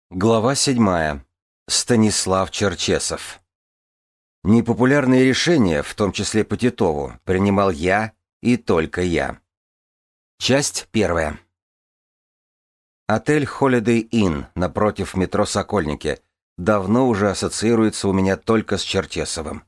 Глава 7. Станислав Черчесов. Непопулярные решения, в том числе по Титову, принимал я и только я. Часть 1. Отель Holiday Inn напротив метро Сокольники давно уже ассоциируется у меня только с Черчесовым.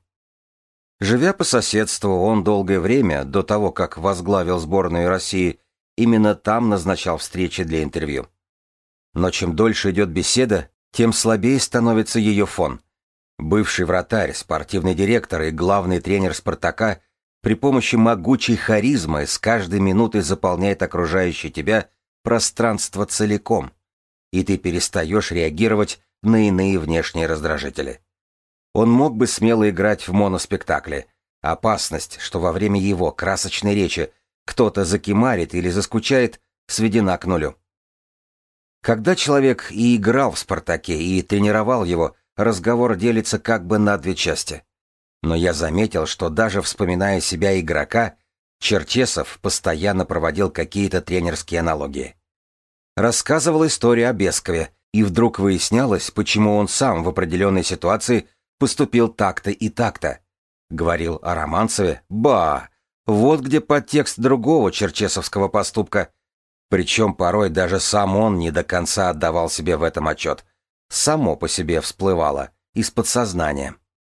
Живя по соседству, он долгое время, до того, как возглавил сборную России, именно там назначал встречи для интервью. Но чем дольше идет беседа, тем слабее становится ее фон. Бывший вратарь, спортивный директор и главный тренер «Спартака» при помощи могучей харизмы с каждой минутой заполняет окружающее тебя пространство целиком, и ты перестаешь реагировать на иные внешние раздражители. Он мог бы смело играть в моноспектакле. Опасность, что во время его красочной речи кто-то закимарит или заскучает, сведена к нулю. Когда человек и играл в «Спартаке», и тренировал его, разговор делится как бы на две части. Но я заметил, что даже вспоминая себя игрока, Черчесов постоянно проводил какие-то тренерские аналогии. Рассказывал историю о Бескове, и вдруг выяснялось, почему он сам в определенной ситуации поступил так-то и так-то. Говорил о Романцеве. Вот где подтекст другого черчесовского поступка. Причем порой даже сам он не до конца отдавал себе в этом отчет. Само по себе всплывало, из подсознания.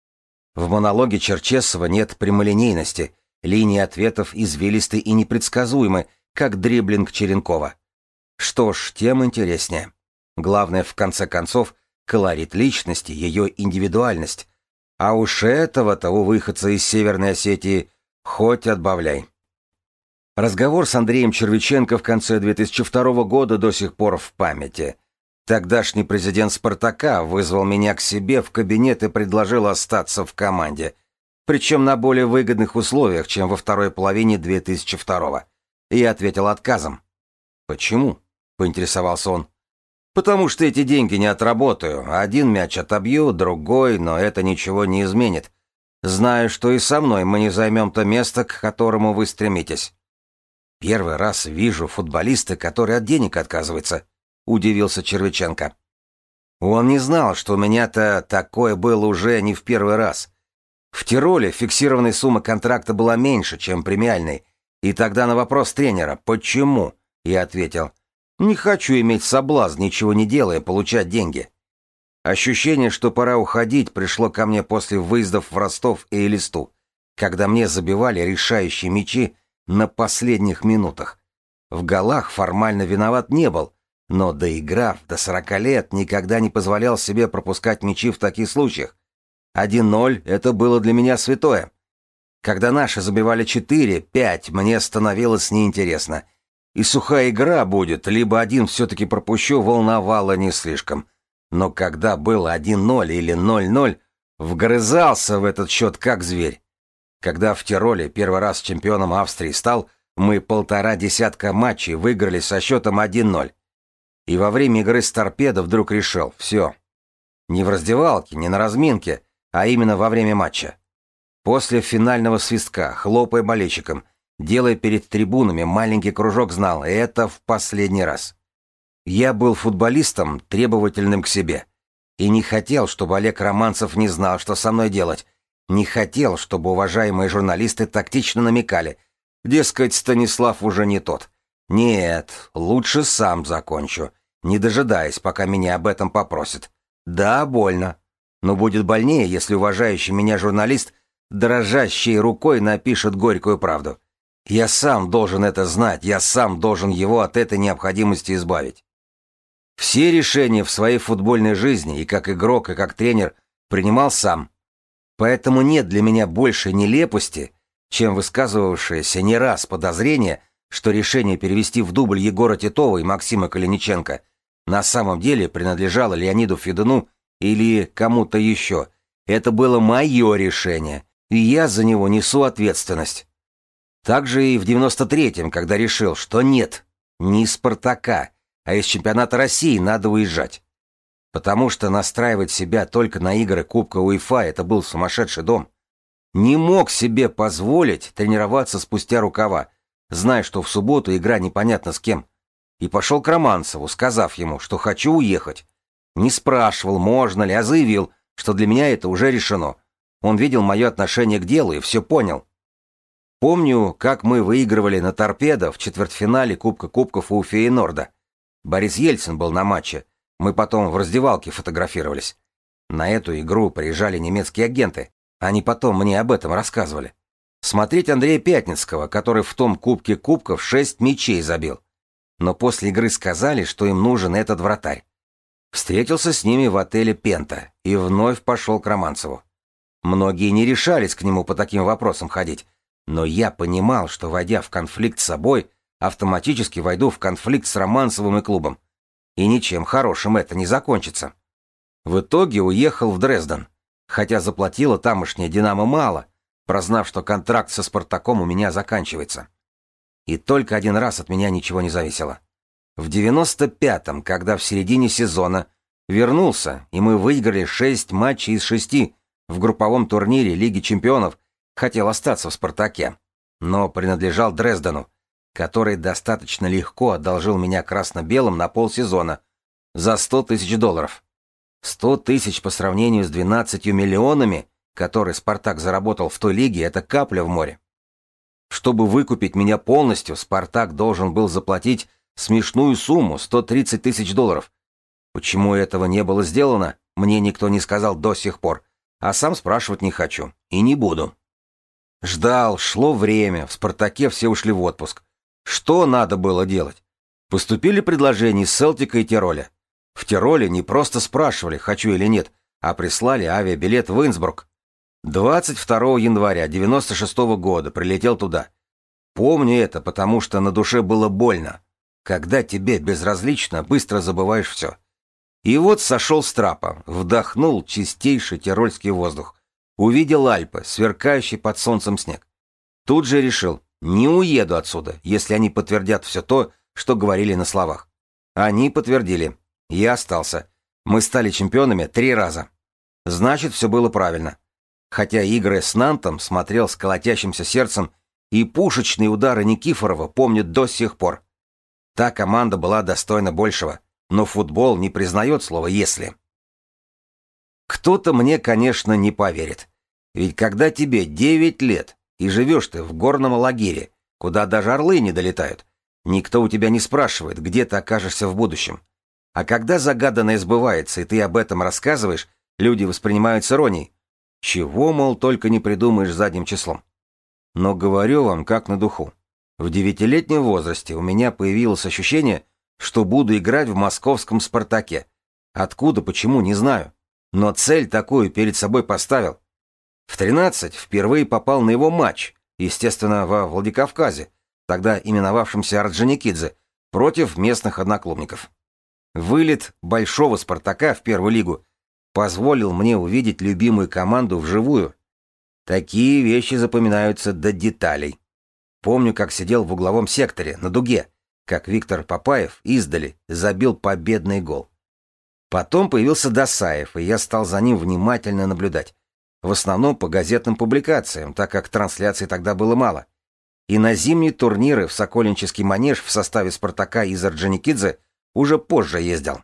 В монологе Черчесова нет прямолинейности, линии ответов извилисты и непредсказуемы, как дриблинг Черенкова. Что ж, тем интереснее. Главное, в конце концов, колорит личности, ее индивидуальность. А уж этого-то у выходца из Северной Осетии хоть отбавляй. Разговор с Андреем Червиченко в конце 2002 года до сих пор в памяти. Тогдашний президент «Спартака» вызвал меня к себе в кабинет и предложил остаться в команде. Причем на более выгодных условиях, чем во второй половине 2002-го. Я ответил отказом. «Почему?» — поинтересовался он. «Потому что эти деньги не отработаю. Один мяч отобью, другой, но это ничего не изменит. Знаю, что и со мной мы не займем то место, к которому вы стремитесь». «Первый раз вижу футболиста, который от денег отказывается», — удивился Червиченко. Он не знал, что у меня-то такое было уже не в первый раз. В Тироле фиксированная сумма контракта была меньше, чем премиальной, и тогда на вопрос тренера «Почему?» я ответил «Не хочу иметь соблазн, ничего не делая, получать деньги». Ощущение, что пора уходить, пришло ко мне после выездов в Ростов и Элисту, когда мне забивали решающие мячи на последних минутах. В голах формально виноват не был, но доиграв до 40 лет, никогда не позволял себе пропускать мячи в таких случаях. 1-0 — это было для меня святое. Когда наши забивали 4-5, мне становилось неинтересно. И сухая игра будет, либо один все-таки пропущу, волновало не слишком. Но когда было 1-0 или 0-0, вгрызался в этот счет как зверь. Когда в Тироле первый раз чемпионом Австрии стал, мы 1,5 десятка матчей выиграли со счетом 1-0. И во время игры с «Торпедо» вдруг решил, все. Не в раздевалке, не на разминке, а именно во время матча. После финального свистка, хлопая болельщикам, делая перед трибунами маленький кружок, знал, это в последний раз. Я был футболистом, требовательным к себе. И не хотел, чтобы Олег Романцев не знал, что со мной делать. Не хотел, чтобы уважаемые журналисты тактично намекали. Дескать, Станислав уже не тот. Нет, лучше сам закончу, не дожидаясь, пока меня об этом попросят. Да, больно. Но будет больнее, если уважающий меня журналист дрожащей рукой напишет горькую правду. Я сам должен это знать, я сам должен его от этой необходимости избавить. Все решения в своей футбольной жизни, и как игрок, и как тренер, принимал сам. Поэтому нет для меня большей нелепости, чем высказывавшееся не раз подозрение, что решение перевести в дубль Егора Титова и Максима Калиниченко на самом деле принадлежало Леониду Федуну или кому-то еще. Это было мое решение, и я за него несу ответственность. Так же и в 93-м, когда решил, что нет, не из «Спартака», а из чемпионата России надо уезжать. Потому что настраивать себя только на игры Кубка УЕФА — это был сумасшедший дом. Не мог себе позволить тренироваться спустя рукава, зная, что в субботу игра непонятно с кем. И пошел к Романцеву, сказав ему, что хочу уехать. Не спрашивал, можно ли, а заявил, что для меня это уже решено. Он видел мое отношение к делу и все понял. Помню, как мы выигрывали на «Торпедо» в четвертьфинале Кубка Кубков у Фейенорда. Борис Ельцин был на матче. Мы потом в раздевалке фотографировались. На эту игру приезжали немецкие агенты. Они потом мне об этом рассказывали. Смотреть Андрея Пятницкого, который в том Кубке Кубков 6 мячей забил. Но после игры сказали, что им нужен этот вратарь. Встретился с ними в отеле «Пента» и вновь пошел к Романцеву. Многие не решались к нему по таким вопросам ходить, но я понимал, что, войдя в конфликт с собой, автоматически войду в конфликт с Романцевым и клубом. И ничем хорошим это не закончится. В итоге уехал в Дрезден, хотя заплатила тамошняя «Динамо» мало, прознав, что контракт со «Спартаком» у меня заканчивается. И только один раз от меня ничего не зависело. В 95-м, когда в середине сезона вернулся, и мы выиграли 6 матчей из 6 в групповом турнире Лиги чемпионов, хотел остаться в «Спартаке», но принадлежал Дрездену, который достаточно легко одолжил меня красно-белым на полсезона за $100 тысяч. 100 тысяч по сравнению с 12 миллионами, которые «Спартак» заработал в той лиге, это капля в море. Чтобы выкупить меня полностью, «Спартак» должен был заплатить смешную сумму $130 тысяч. Почему этого не было сделано, мне никто не сказал до сих пор, а сам спрашивать не хочу и не буду. Ждал, шло время, в «Спартаке» все ушли в отпуск. Что надо было делать? Поступили предложения из Селтика и Тироля. В Тироле не просто спрашивали, хочу или нет, а прислали авиабилет в Инсбрук. 22 января 96 года прилетел туда. Помню это, потому что на душе было больно. Когда тебе безразлично, быстро забываешь все. И вот сошел с трапа, вдохнул чистейший тирольский воздух. Увидел Альпы, сверкающий под солнцем снег. Тут же решил, не уеду отсюда, если они подтвердят все то, что говорили на словах. Они подтвердили. Я остался. Мы стали чемпионами 3 раза. Значит, все было правильно. Хотя игры с Нантом смотрел с колотящимся сердцем, и пушечные удары Никифорова помнят до сих пор. Та команда была достойна большего, но футбол не признает слова «если». Кто-то мне, конечно, не поверит. Ведь когда тебе 9 лет, и живешь ты в горном лагере, куда даже орлы не долетают, никто у тебя не спрашивает, где ты окажешься в будущем. А когда загаданное сбывается, и ты об этом рассказываешь, люди воспринимают с иронией. Чего, мол, только не придумаешь задним числом. Но говорю вам как на духу. В 9-летнем возрасте у меня появилось ощущение, что буду играть в московском «Спартаке». Откуда, почему, не знаю. Но цель такую перед собой поставил. В 13 впервые попал на его матч, естественно, во Владикавказе, тогда именовавшемся Орджоникидзе, против местных одноклубников. Вылет большого «Спартака» в первую лигу позволил мне увидеть любимую команду вживую. Такие вещи запоминаются до деталей. Помню, как сидел в угловом секторе, на дуге, как Виктор Папаев издали забил победный гол. Потом появился Досаев, и я стал за ним внимательно наблюдать. В основном по газетным публикациям, так как трансляций тогда было мало. И на зимние турниры в Сокольнический манеж в составе «Спартака» из Орджоникидзе уже позже ездил.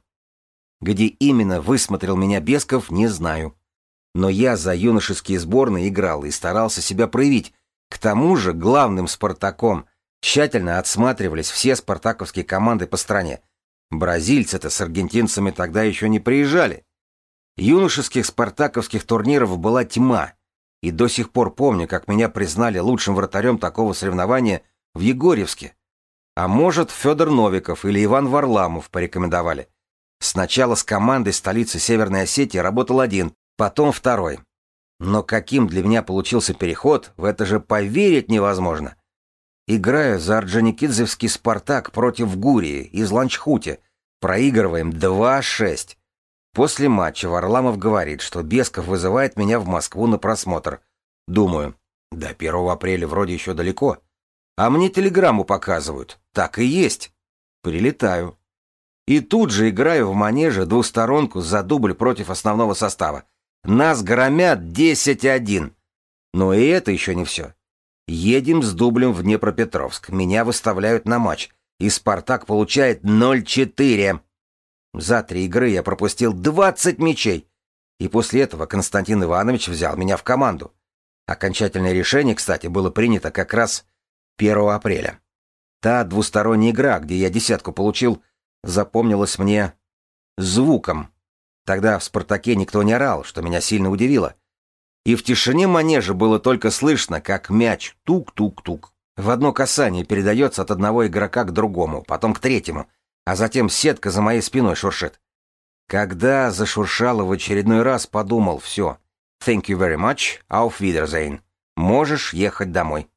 Где именно высмотрел меня Бесков, не знаю. Но я за юношеские сборные играл и старался себя проявить. К тому же главным «Спартаком» тщательно отсматривались все спартаковские команды по стране. Бразильцы-то с аргентинцами тогда еще не приезжали. Юношеских спартаковских турниров была тьма. И до сих пор помню, как меня признали лучшим вратарем такого соревнования в Егорьевске. А может, Федор Новиков или Иван Варламов порекомендовали. Сначала с командой столицы Северной Осетии работал один, потом второй. Но каким для меня получился переход, в это же поверить невозможно. Играю за Орджоникидзевский «Спартак» против Гурии из Ланчхути. Проигрываем 2-6. После матча Варламов говорит, что Бесков вызывает меня в Москву на просмотр. Думаю, до 1 апреля вроде еще далеко. А мне телеграмму показывают. Так и есть. Прилетаю. И тут же играю в манеже двусторонку за дубль против основного состава. Нас громят 10-1. Но и это еще не все. Едем с дублем в Днепропетровск. Меня выставляют на матч. И «Спартак» получает 0-4. За 3 игры я пропустил 20 мячей. И после этого Константин Иванович взял меня в команду. Окончательное решение, кстати, было принято как раз 1 апреля. Та двусторонняя игра, где я 10 получил, запомнилась мне звуком. Тогда в «Спартаке» никто не орал, что меня сильно удивило. И в тишине манежа было только слышно, как мяч тук-тук-тук. В одно касание передается от одного игрока к другому, потом к третьему, а затем сетка за моей спиной шуршит. Когда зашуршало в очередной раз, подумал: все, thank you very much, auf Wiedersehen. Можешь ехать домой.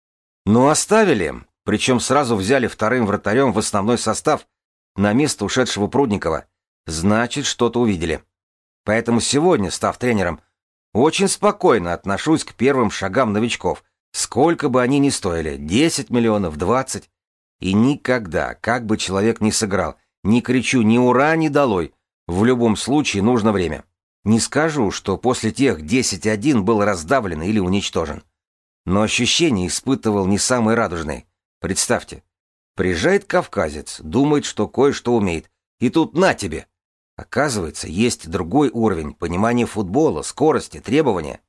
Но оставили, причем сразу взяли вторым вратарем в основной состав на место ушедшего Прудникова. Значит, что-то увидели. Поэтому сегодня, став тренером, очень спокойно отношусь к первым шагам новичков, сколько бы они ни стоили, 10 миллионов, 20. И никогда, как бы человек ни сыграл, не кричу ни ура, ни долой. В любом случае нужно время. Не скажу, что после тех 10-1 был раздавлен или уничтожен. Но ощущения испытывал не самые радужные. Представьте, приезжает кавказец, думает, что кое-что умеет, и тут на тебе! Оказывается, есть другой уровень понимания футбола, скорости, требования.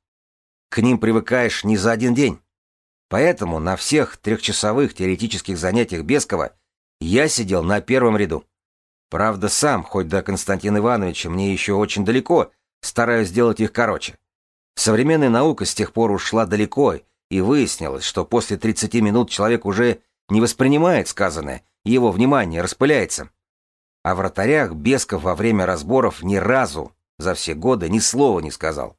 К ним привыкаешь не за один день. Поэтому на всех трехчасовых теоретических занятиях Бескова я сидел на первом ряду. Правда, сам, хоть до Константина Ивановича мне еще очень далеко, стараюсь сделать их короче. Современная наука с тех пор ушла далеко, и выяснилось, что после 30 минут человек уже не воспринимает сказанное, и его внимание распыляется. О вратарях Бесков во время разборов ни разу за все годы ни слова не сказал.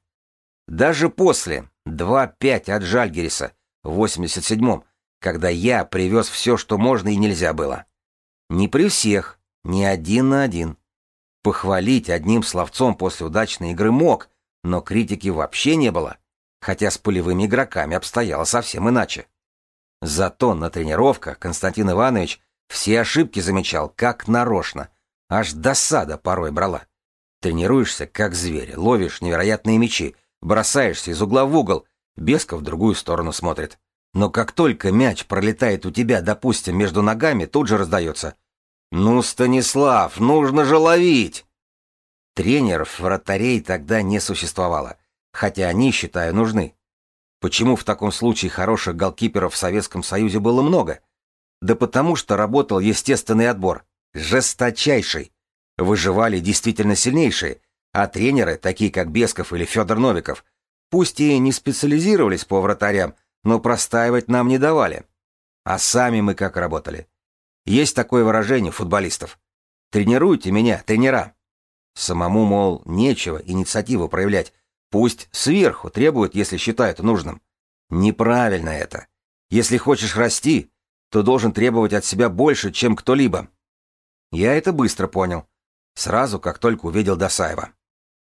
Даже после 2-5 от Жальгириса в 87-м, когда я привез все, что можно и нельзя было. Не при всех, не 1 на 1. Похвалить одним словцом после удачной игры мог, но критики вообще не было, хотя с полевыми игроками обстояло совсем иначе. Зато на тренировках Константин Иванович все ошибки замечал как нарочно, аж досада порой брала. Тренируешься как зверь, ловишь невероятные мячи, бросаешься из угла в угол, Бесков в другую сторону смотрит. Но как только мяч пролетает у тебя, допустим, между ногами, тут же раздается: «Ну, Станислав, нужно же ловить!» Тренеров, вратарей тогда не существовало, хотя они, считаю, нужны. Почему в таком случае хороших голкиперов в Советском Союзе было много? Да потому что работал естественный отбор, жесточайший. Выживали действительно сильнейшие, а тренеры, такие как Бесков или Федор Новиков, пусть и не специализировались по вратарям, но простаивать нам не давали. А сами мы как работали. Есть такое выражение футболистов: «Тренируйте меня, тренера». Самому, мол, нечего инициативу проявлять, пусть сверху требуют, если считают нужным. Неправильно это. Если хочешь расти, то должен требовать от себя больше, чем кто-либо. Я это быстро понял, сразу как только увидел Досаева.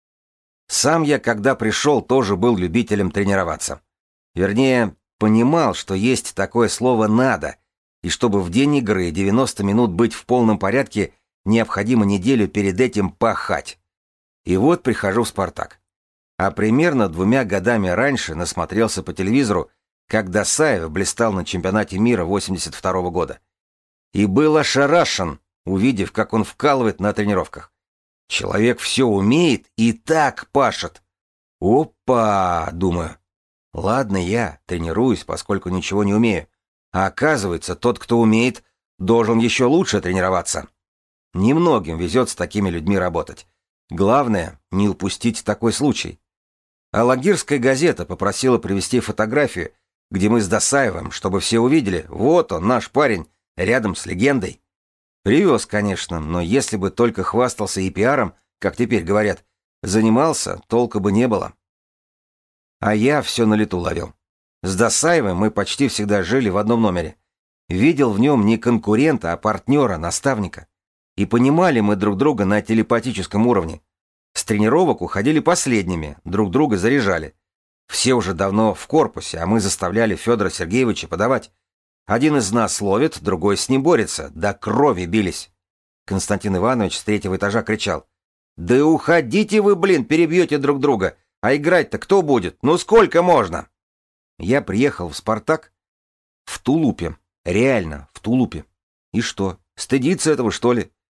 Сам я, когда пришел, тоже был любителем тренироваться. Вернее, понимал, что есть такое слово «надо», и чтобы в день игры 90 минут быть в полном порядке, необходимо неделю перед этим пахать. И вот прихожу в «Спартак». А примерно 2 годами раньше насмотрелся по телевизору, как Досаев блистал на чемпионате мира 82 года. И был ошарашен, увидев, как он вкалывает на тренировках. Человек все умеет и так пашет. Опа, думаю. Ладно, я тренируюсь, поскольку ничего не умею. А оказывается, тот, кто умеет, должен еще лучше тренироваться. Немногим везет с такими людьми работать. Главное, не упустить такой случай. Алагирская газета попросила привезти фотографию, где мы с Досаевым, чтобы все увидели: вот он, наш парень, рядом с легендой. Привез, конечно, но если бы только хвастался и пиаром, как теперь говорят, занимался, толка бы не было. А я все на лету ловил. С Досаевым мы почти всегда жили в одном номере. Видел в нем не конкурента, а партнера, наставника. И понимали мы друг друга на телепатическом уровне. С тренировок уходили последними, друг друга заряжали. Все уже давно в корпусе, а мы заставляли Федора Сергеевича подавать. Один из нас ловит, другой с ним борется, до крови бились. Константин Иванович с 3-го этажа кричал: «Да уходите вы, блин, перебьете друг друга, а играть-то кто будет? Ну сколько можно?» Я приехал в «Спартак» в тулупе, реально в тулупе. И что, стыдиться этого, что ли?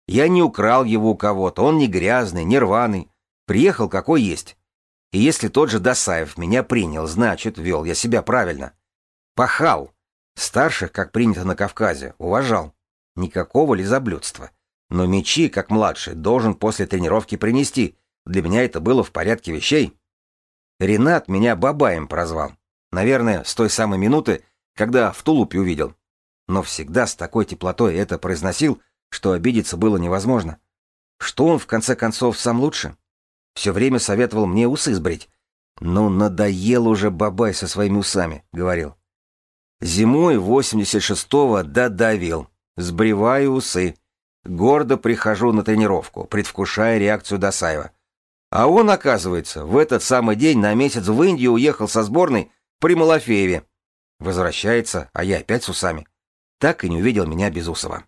Я не украл его у кого-то, он не грязный, не рваный. Приехал какой есть. И если тот же Досаев меня принял, значит, вел я себя правильно. Пахал. Старших, как принято на Кавказе, уважал. Никакого лизоблюдства. Но мячи, как младший, должен после тренировки принести. Для меня это было в порядке вещей. Ренат меня бабаем прозвал. Наверное, с той самой минуты, когда в тулупе увидел. Но всегда с такой теплотой это произносил, что обидеться было невозможно. Что он, в конце концов, сам лучше? Все время советовал мне усы сбрить. «Ну, надоел уже бабай со своими усами», — говорил. Зимой 86-го додавил. Сбриваю усы. Гордо прихожу на тренировку, предвкушая реакцию Досаева. А он, оказывается, в этот самый день на месяц в Индию уехал со сборной при Малафееве. Возвращается, а я опять с усами. Так и не увидел меня Безусова.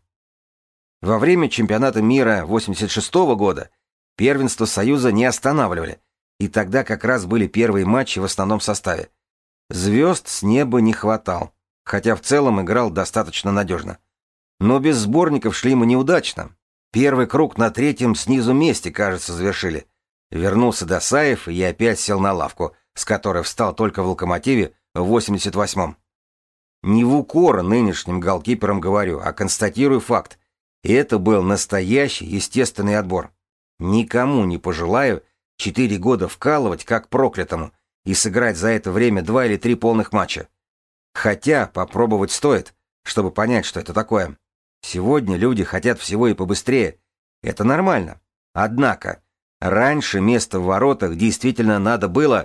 Во время чемпионата мира 86-го года первенство Союза не останавливали, и тогда как раз были первые матчи в основном составе. Звезд с неба не хватал, хотя в целом играл достаточно надежно. Но без сборников шли мы неудачно. Первый круг на третьем снизу месте, кажется, завершили. Вернулся Досаев, и я опять сел на лавку, с которой встал только в «Локомотиве» в 88-м. Не в укор нынешним голкиперам говорю, а констатирую факт. И это был настоящий естественный отбор. Никому не пожелаю 4 года вкалывать как проклятому и сыграть за это время 2 или 3 полных матча. Хотя попробовать стоит, чтобы понять, что это такое. Сегодня люди хотят всего и побыстрее. Это нормально. Однако, раньше место в воротах действительно надо было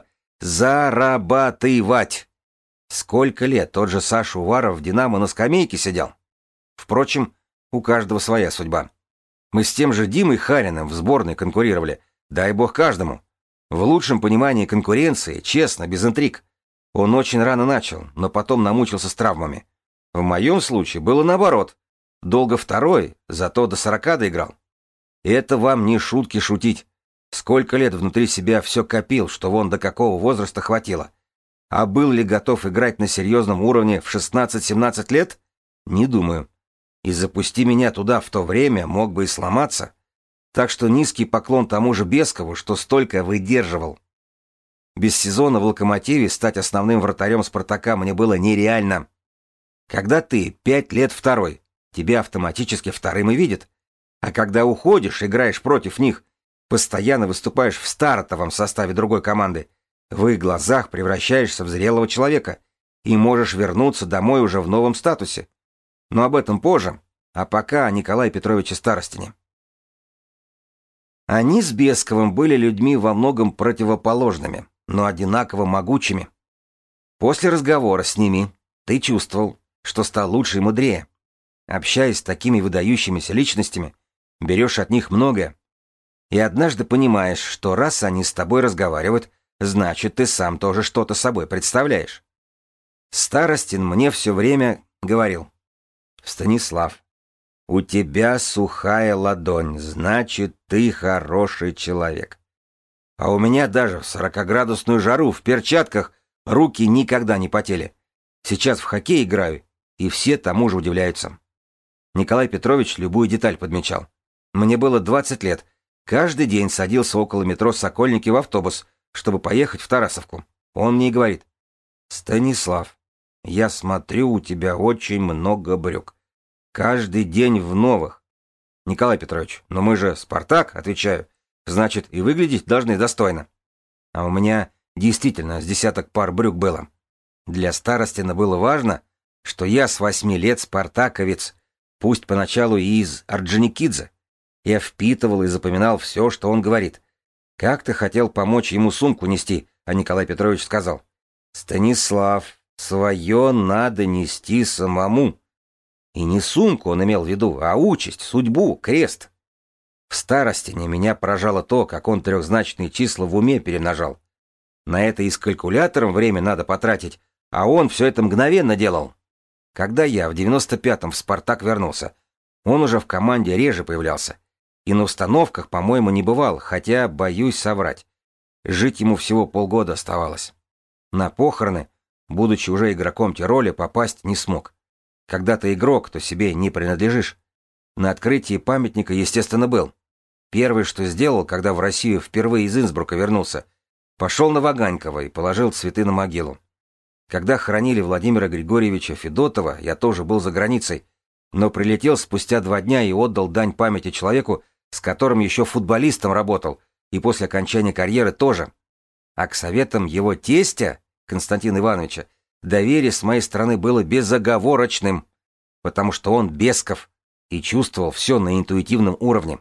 зарабатывать. Сколько лет тот же Саша Уваров в «Динамо» на скамейке сидел? Впрочем, у каждого своя судьба. Мы с тем же Димой Хариным в сборной конкурировали. Дай бог каждому. В лучшем понимании конкуренции, честно, без интриг. Он очень рано начал, но потом намучился с травмами. В моем случае было наоборот. Долго второй, зато до 40 доиграл. Это вам не шутки шутить. Сколько лет внутри себя все копил, что вон до какого возраста хватило. А был ли готов играть на серьезном уровне в 16-17 лет? Не думаю. И запусти меня туда в то время, мог бы и сломаться. Так что низкий поклон тому же Бескову, что столько выдерживал. Без сезона в «Локомотиве» стать основным вратарем «Спартака» мне было нереально. Когда ты 5 лет второй, тебя автоматически вторым и видят. А когда уходишь, играешь против них, постоянно выступаешь в стартовом составе другой команды, в их глазах превращаешься в зрелого человека и можешь вернуться домой уже в новом статусе. Но об этом позже, а пока о Николае Петровиче Старостине. Они с Бесковым были людьми во многом противоположными, но одинаково могучими. После разговора с ними ты чувствовал, что стал лучше и мудрее. Общаясь с такими выдающимися личностями, берешь от них многое. И однажды понимаешь, что раз они с тобой разговаривают, значит, ты сам тоже что-то собой представляешь. Старостин мне все время говорил: «Станислав, у тебя сухая ладонь, значит, ты хороший человек. А у меня даже в 40-градусную жару в перчатках руки никогда не потели. Сейчас в хоккей играю, и все тому же удивляются». Николай Петрович любую деталь подмечал. Мне было 20 лет. Каждый день садился около метро «Сокольники» в автобус, чтобы поехать в Тарасовку. Он мне и говорит: «Станислав, я смотрю, у тебя очень много брюк. Каждый день в новых». «Николай Петрович, но мы же «Спартак», отвечаю. Значит, и выглядеть должны достойно». А у меня действительно с десяток пар брюк было. Для Старостина было важно, что я с 8 лет спартаковец, пусть поначалу и из Орджоникидзе. Я впитывал и запоминал все, что он говорит. Как-то хотел помочь ему сумку нести, а Николай Петрович сказал: «Станислав, свое надо нести самому». И не сумку он имел в виду, а участь, судьбу, крест. В Старостине меня поражало то, как он трехзначные числа в уме перемножал. На это и с калькулятором время надо потратить, а он все это мгновенно делал. Когда я в 95-м в «Спартак» вернулся, он уже в команде реже появлялся. И на установках, по-моему, не бывал, хотя боюсь соврать. Жить ему всего полгода оставалось. На похороны, будучи уже игроком Тироля, попасть не смог. Когда ты игрок, то себе не принадлежишь. На открытии памятника, естественно, был. Первое, что сделал, когда в Россию впервые из Инсбрука вернулся, пошел на Ваганькова и положил цветы на могилу. Когда хоронили Владимира Григорьевича Федотова, я тоже был за границей, но прилетел спустя 2 дня и отдал дань памяти человеку, с которым еще футболистом работал, и после окончания карьеры тоже. А к советам его тестя, Константина Ивановича, доверие с моей стороны было безоговорочным, потому что он Бесков и чувствовал все на интуитивном уровне.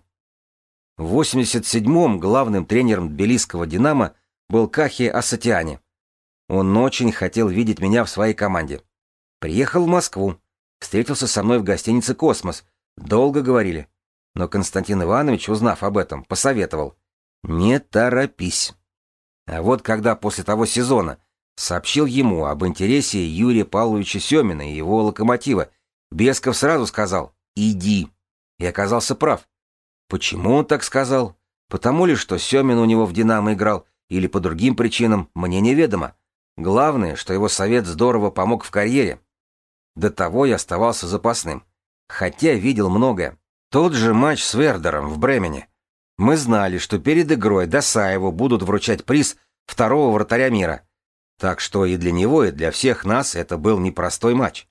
В 87-м главным тренером тбилисского «Динамо» был Кахи Асатиани. Он очень хотел видеть меня в своей команде. Приехал в Москву, встретился со мной в гостинице «Космос», долго говорили. Но Константин Иванович, узнав об этом, посоветовал: «Не торопись». А вот когда после того сезона сообщил ему об интересе Юрия Павловича Семина и его «Локомотива», Бесков сразу сказал: «Иди». И оказался прав. Почему он так сказал? Потому ли, что Семин у него в «Динамо» играл, или по другим причинам, мне неведомо. Главное, что его совет здорово помог в карьере. До того я оставался запасным, хотя видел многое. Тот же матч с Вердером в Бремене. Мы знали, что перед игрой Досаеву будут вручать приз второго вратаря мира. Так что и для него, и для всех нас это был непростой матч.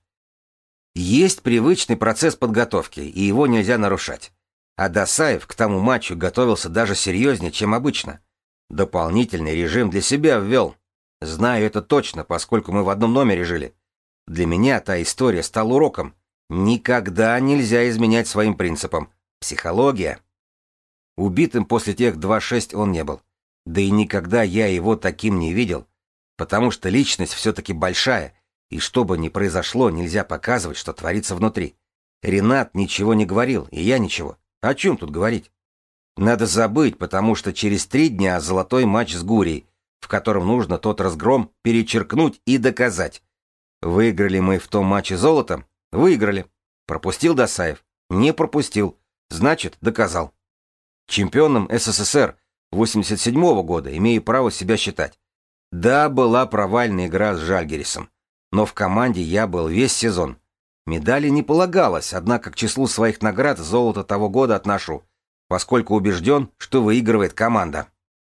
Есть привычный процесс подготовки, и его нельзя нарушать. А Досаев к тому матчу готовился даже серьезнее, чем обычно. Дополнительный режим для себя ввел. Знаю это точно, поскольку мы в одном номере жили. Для меня та история стала уроком. Никогда нельзя изменять своим принципам. Психология. Убитым после тех 2-6 он не был. Да и никогда я его таким не видел. Потому что личность все-таки большая, и что бы ни произошло, нельзя показывать, что творится внутри. Ренат ничего не говорил, и я ничего. О чем тут говорить? Надо забыть, потому что через 3 дня золотой матч с Гурией, в котором нужно тот разгром перечеркнуть и доказать. Выиграли мы в том матче золото? Выиграли. Пропустил Досаев? Не пропустил. Значит, доказал. Чемпионом СССР 87-го года имею право себя считать. Да, была провальная игра с Жальгирисом, но в команде я был весь сезон. Медали не полагалось, однако к числу своих наград золото того года отношу, поскольку убежден, что выигрывает команда.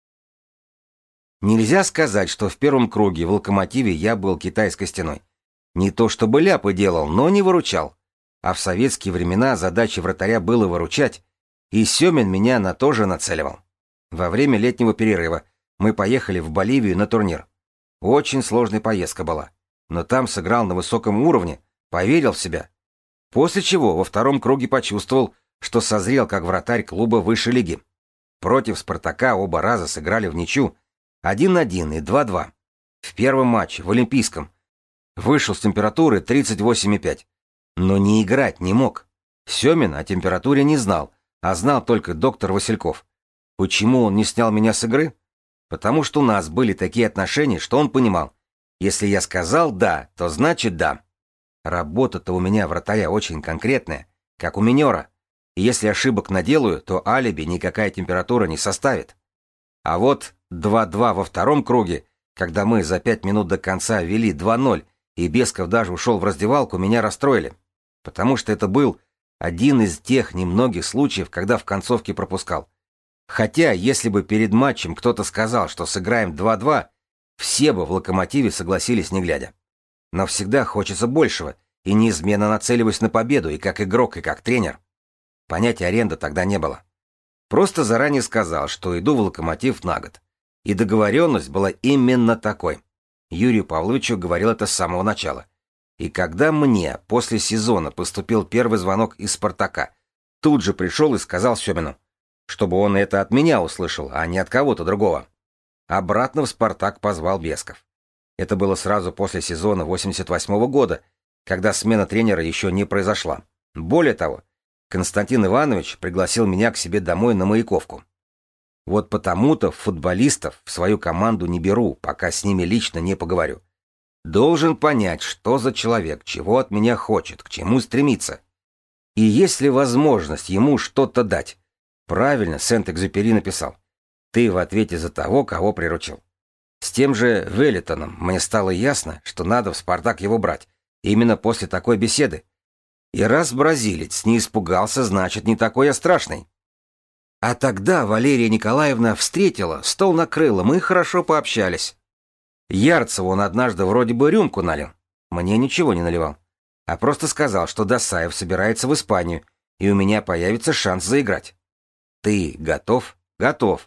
Нельзя сказать, что в первом круге в «Локомотиве» я был китайской стеной. Не то чтобы ляпы делал, но не выручал. А в советские времена задачей вратаря было выручать, и Семин меня на то же нацеливал. Во время летнего перерыва мы поехали в Боливию на турнир. Очень сложная поездка была, но там сыграл на высоком уровне, поверил в себя. После чего во втором круге почувствовал, что созрел как вратарь клуба высшей лиги. Против «Спартака» оба раза сыграли в ничью, 1-1 и 2-2. В первом матче, в Олимпийском, вышел с температуры 38,5. Но не играть не мог. Семин о температуре не знал, а знал только доктор Васильков. Почему он не снял меня с игры? Потому что у нас были такие отношения, что он понимал: если я сказал «да», то значит «да». Работа-то у меня вратаря очень конкретная, как у минера. И если ошибок наделаю, то алиби никакая температура не составит. А вот 2-2 во втором круге, когда мы за 5 минут до конца вели 2-0, и Бесков даже ушел в раздевалку, меня расстроили. Потому что это был один из тех немногих случаев, когда в концовке пропускал. Хотя, если бы перед матчем кто-то сказал, что сыграем 2-2, все бы в «Локомотиве» согласились не глядя. Но всегда хочется большего, и неизменно нацеливаюсь на победу и как игрок, и как тренер. Понятия аренда тогда не было. Просто заранее сказал, что иду в «Локомотив» на год. И договоренность была именно такой. Юрию Павловичу говорил это с самого начала. И когда мне после сезона поступил первый звонок из «Спартака», тут же пришел и сказал Семину, чтобы он это от меня услышал, а не от кого-то другого. Обратно в «Спартак» позвал Бесков. Это было сразу после сезона 88-го года, когда смена тренера еще не произошла. Более того, Константин Иванович пригласил меня к себе домой на Маяковку. Вот потому-то футболистов в свою команду не беру, пока с ними лично не поговорю. Должен понять, что за человек, чего от меня хочет, к чему стремится. И есть ли возможность ему что-то дать. Правильно Сент-Экзюпери написал: «Ты в ответе за того, кого приручил». С тем же Веллитоном мне стало ясно, что надо в «Спартак» его брать, именно после такой беседы. И раз бразилец не испугался, значит, не такой я страшный. А тогда Валерия Николаевна встретила, стол накрыла, мы хорошо пообщались. Ярцеву он однажды вроде бы рюмку налил. Мне ничего не наливал. А просто сказал, что Досаев собирается в Испанию, и у меня появится шанс заиграть. Ты готов? Готов.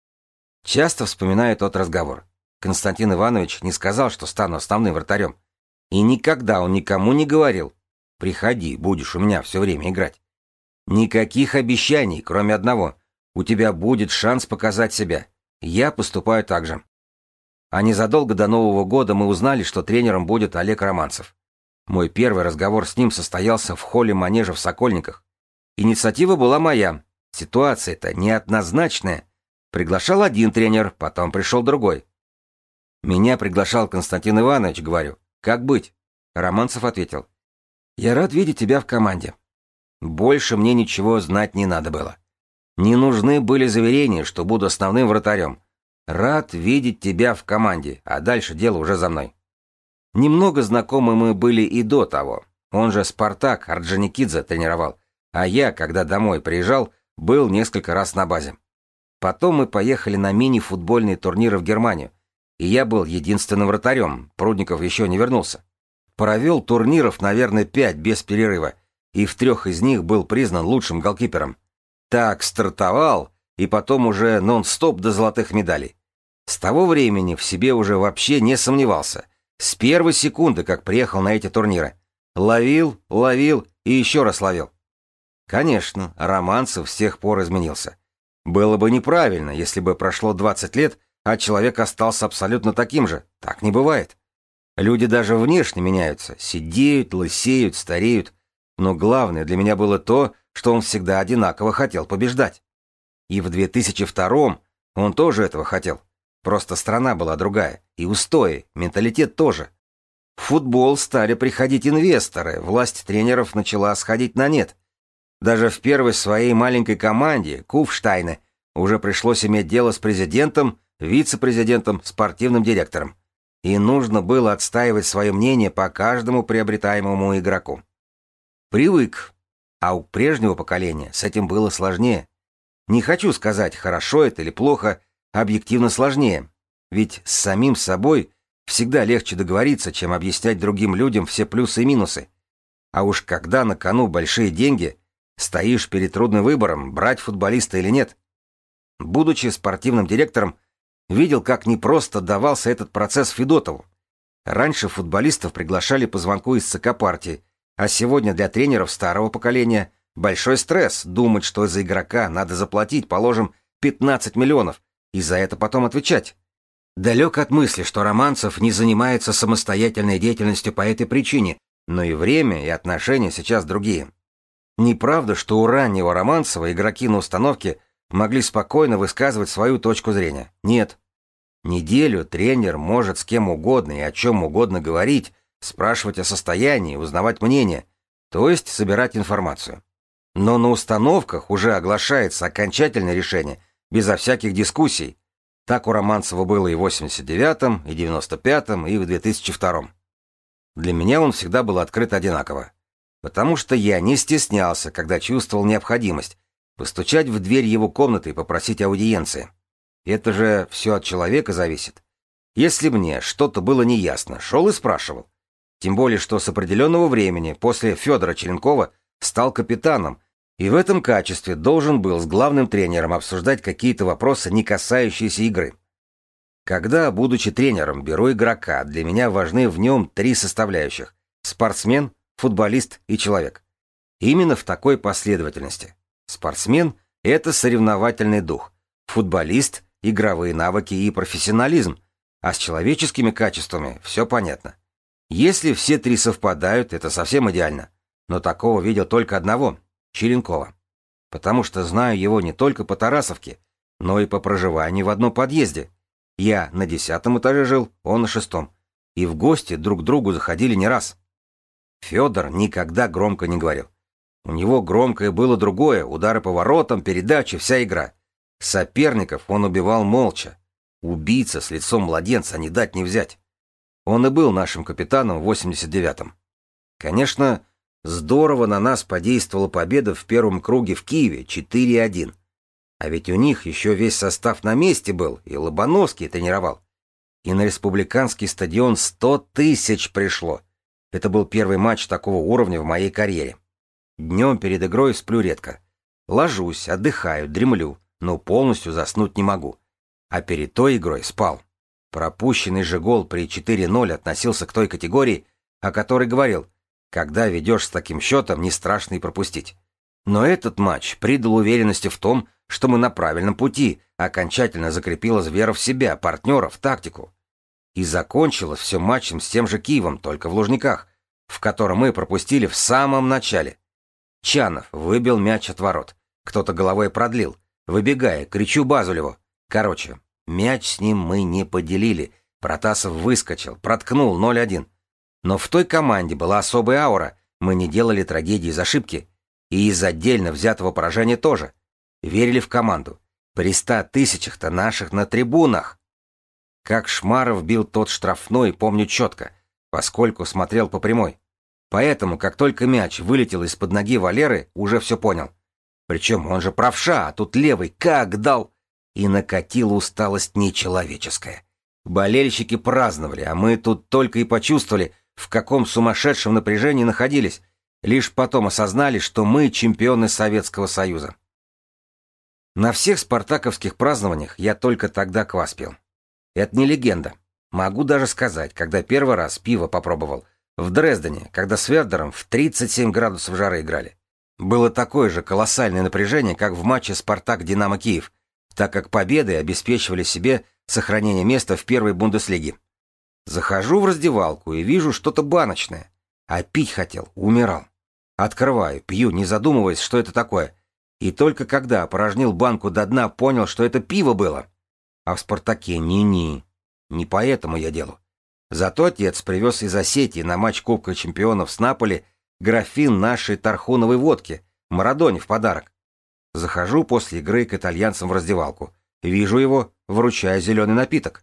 Часто вспоминаю тот разговор. Константин Иванович не сказал, что стану основным вратарем. И никогда он никому не говорил: приходи, будешь у меня все время играть. Никаких обещаний, кроме одного: у тебя будет шанс показать себя. Я поступаю так же. А незадолго до Нового года мы узнали, что тренером будет Олег Романцев. Мой первый разговор с ним состоялся в холле манежа в Сокольниках. Инициатива была моя. Ситуация-то неоднозначная. Приглашал один тренер, потом пришел другой. Меня приглашал Константин Иванович, говорю. Как быть? Романцев ответил: я рад видеть тебя в команде. Больше мне ничего знать не надо было. Не нужны были заверения, что буду основным вратарем. Рад видеть тебя в команде, а дальше дело уже за мной. Немного знакомы мы были и до того. Он же Спартак Орджоникидзе тренировал, а я, когда домой приезжал, был несколько раз на базе. Потом мы поехали на мини-футбольные турниры в Германию, и я был единственным вратарем, Прудников еще не вернулся. Провел турниров, наверное, 5 без перерыва, и в 3 из них был признан лучшим голкипером. Так стартовал, и потом уже нон-стоп до золотых медалей. С того времени в себе уже вообще не сомневался. С первой секунды, как приехал на эти турниры. Ловил и еще раз ловил. Конечно, Романцев с тех пор изменился. Было бы неправильно, если бы прошло 20 лет, а человек остался абсолютно таким же. Так не бывает. Люди даже внешне меняются, седеют, лысеют, стареют. Но главное для меня было то, что он всегда одинаково хотел побеждать. И в 2002-м он тоже этого хотел. Просто страна была другая, и устои, менталитет тоже. В футбол стали приходить инвесторы, власть тренеров начала сходить на нет. Даже в первой своей маленькой команде, Куфштайне, уже пришлось иметь дело с президентом, вице-президентом, спортивным директором. И нужно было отстаивать свое мнение по каждому приобретаемому игроку. Привык. А у прежнего поколения с этим было сложнее. Не хочу сказать, хорошо это или плохо, объективно сложнее. Ведь с самим собой всегда легче договориться, чем объяснять другим людям все плюсы и минусы. А уж когда на кону большие деньги, стоишь перед трудным выбором, брать футболиста или нет. Будучи спортивным директором, видел, как непросто давался этот процесс Федотову. Раньше футболистов приглашали по звонку из ЦК партии, а сегодня для тренеров старого поколения большой стресс думать, что за игрока надо заплатить, положим, 15 миллионов, и за это потом отвечать. Далек от мысли, что Романцев не занимается самостоятельной деятельностью по этой причине, но и время, и отношения сейчас другие. Неправда, что у раннего Романцева игроки на установке могли спокойно высказывать свою точку зрения. Нет. Неделю тренер может с кем угодно и о чем угодно говорить, спрашивать о состоянии, узнавать мнение, то есть собирать информацию. Но на установках уже оглашается окончательное решение, безо всяких дискуссий. Так у Романцева было и в 89-м, и 95-м, и в 2002-м. Для меня он всегда был открыт одинаково. Потому что я не стеснялся, когда чувствовал необходимость, постучать в дверь его комнаты и попросить аудиенции. Это же все от человека зависит. Если мне что-то было неясно, шел и спрашивал. Тем более, что с определенного времени, после Федора Черенкова, стал капитаном, и в этом качестве должен был с главным тренером обсуждать какие-то вопросы, не касающиеся игры. Когда, будучи тренером, беру игрока, для меня важны в нем 3 составляющих: спортсмен, футболист и человек. Именно в такой последовательности. Спортсмен — это соревновательный дух, футболист — игровые навыки и профессионализм, а с человеческими качествами все понятно. Если все 3 совпадают, это совсем идеально. Но такого видел только одного — Черенкова. Потому что знаю его не только по Тарасовке, но и по проживанию в одном подъезде. Я на 10-м этаже жил, он на 6-м. И в гости друг к другу заходили не раз. Федор никогда громко не говорил. У него громкое было другое: удары по воротам, передачи, вся игра. Соперников он убивал молча. Убийца с лицом младенца, не дать не взять. Он и был нашим капитаном в 89-м. Конечно, Здорово на нас подействовала победа в первом круге в Киеве 4-1. А ведь у них еще весь состав на месте был, и Лобановский тренировал. И на республиканский стадион 100 тысяч пришло. Это был первый матч такого уровня в моей карьере. Днем перед игрой сплю редко. Ложусь, отдыхаю, дремлю, но полностью заснуть не могу. А перед той игрой спал. Пропущенный же гол при 4-0 относился к той категории, о которой говорил, когда ведешь с таким счетом, не страшно и пропустить. Но этот матч придал уверенности в том, что мы на правильном пути, окончательно закрепилась вера в себя, партнеров, тактику. И закончилось все матчем с тем же Киевом, только в Лужниках, в котором мы пропустили в самом начале. Чанов выбил мяч от ворот. Кто-то головой продлил. Выбегая, кричу Базулеву. Короче, мяч с ним мы не поделили. Протасов выскочил, проткнул 0-1. Но в той команде была особая аура. Мы не делали трагедии из ошибки. И из отдельно взятого поражения тоже. Верили в команду. При 100 тысячах-то наших на трибунах. Как Шмаров бил тот штрафной, помню четко, поскольку смотрел по прямой. Поэтому, как только мяч вылетел из-под ноги Валеры, уже все понял. Причем он же правша, а тут левый как дал. И накатила усталость нечеловеческая. Болельщики праздновали, а мы тут только и почувствовали, в каком сумасшедшем напряжении находились. Лишь потом осознали, что мы чемпионы Советского Союза. На всех спартаковских празднованиях я только тогда квас пил. Это не легенда. Могу даже сказать, когда первый раз пиво попробовал. В Дрездене, когда с Вердером в 37 градусов жары играли. Было такое же колоссальное напряжение, как в матче «Спартак-Динамо Киев», так как победы обеспечивали себе сохранение места в первой Бундеслиге. Захожу в раздевалку и вижу что-то баночное. А пить хотел, умирал. Открываю, пью, не задумываясь, что это такое. И только когда опорожнил банку до дна, понял, что это пиво было. А в «Спартаке» не поэтому я делаю. Зато отец привез из Осетии на матч Кубка чемпионов с Наполи графин нашей тархуновой водки, Марадоне в подарок. Захожу после игры к итальянцам в раздевалку. Вижу его, вручая зеленый напиток.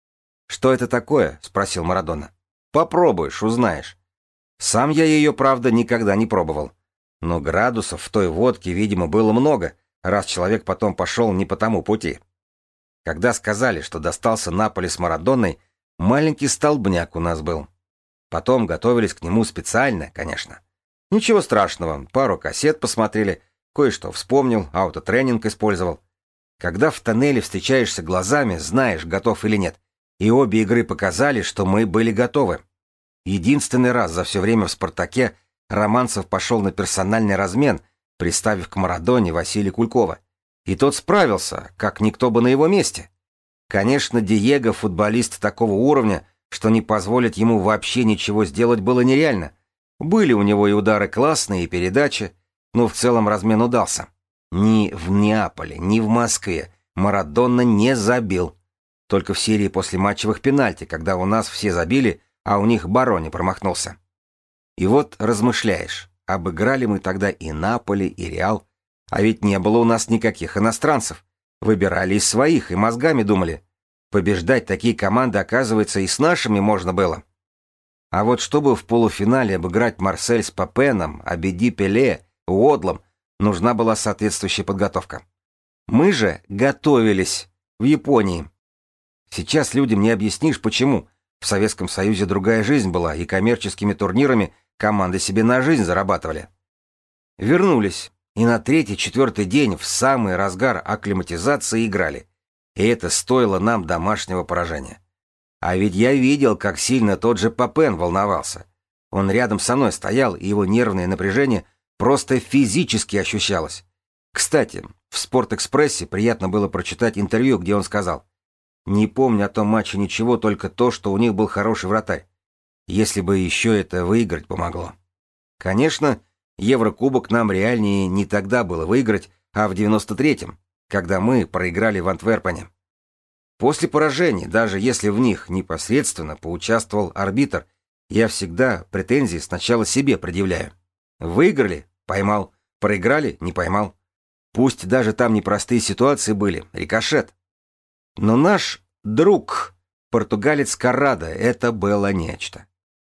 «Что это такое?» — спросил Марадона. «Попробуешь, узнаешь». Сам я ее, правда, никогда не пробовал. Но градусов в той водке, видимо, было много, раз человек потом пошел не по тому пути. Когда сказали, что достался Наполи с Марадоной, маленький столбняк у нас был. Потом готовились к нему специально, конечно. Ничего страшного, пару кассет посмотрели, кое-что вспомнил, аутотренинг использовал. Когда в тоннеле встречаешься глазами, знаешь, готов или нет. И обе игры показали, что мы были готовы. Единственный раз за все время в «Спартаке» Романцев пошел на персональный размен, приставив к Марадоне Василия Кулькова. И тот справился, как никто бы на его месте. Конечно, Диего футболист такого уровня, что не позволить ему вообще ничего сделать было нереально. Были у него и удары классные, и передачи, но в целом размен удался. Ни в Неаполе, ни в Москве Марадона не забил. Только в серии после матчевых пенальти, когда у нас все забили, а у них Барони промахнулся. И вот размышляешь, обыграли мы тогда и Наполи, и Реал, а ведь не было у нас никаких иностранцев. Выбирали из своих и мозгами думали. Побеждать такие команды, оказывается, и с нашими можно было. А вот чтобы в полуфинале обыграть Марсель с Папеном, Абеди Пеле, Уодлом, нужна была соответствующая подготовка. Мы же готовились в Японии. Сейчас людям не объяснишь, почему. В Советском Союзе другая жизнь была, и коммерческими турнирами команды себе на жизнь зарабатывали. Вернулись, и на третий-четвертый день в самый разгар акклиматизации играли. И это стоило нам домашнего поражения. А ведь я видел, как сильно тот же Папен волновался. Он рядом со мной стоял, и его нервное напряжение просто физически ощущалось. Кстати, в «Спортэкспрессе» приятно было прочитать интервью, где он сказал: «Не помню о том матче ничего, только то, что у них был хороший вратарь. Если бы еще это выиграть помогло». Конечно, Еврокубок нам реальнее не тогда было выиграть, а в 93-м, когда мы проиграли в Антверпене. После поражений, даже если в них непосредственно поучаствовал арбитр, я всегда претензии сначала себе предъявляю. Выиграли — поймал, проиграли — не поймал. Пусть даже там непростые ситуации были, рикошет. Но наш друг, португалец Каррадо, это было нечто.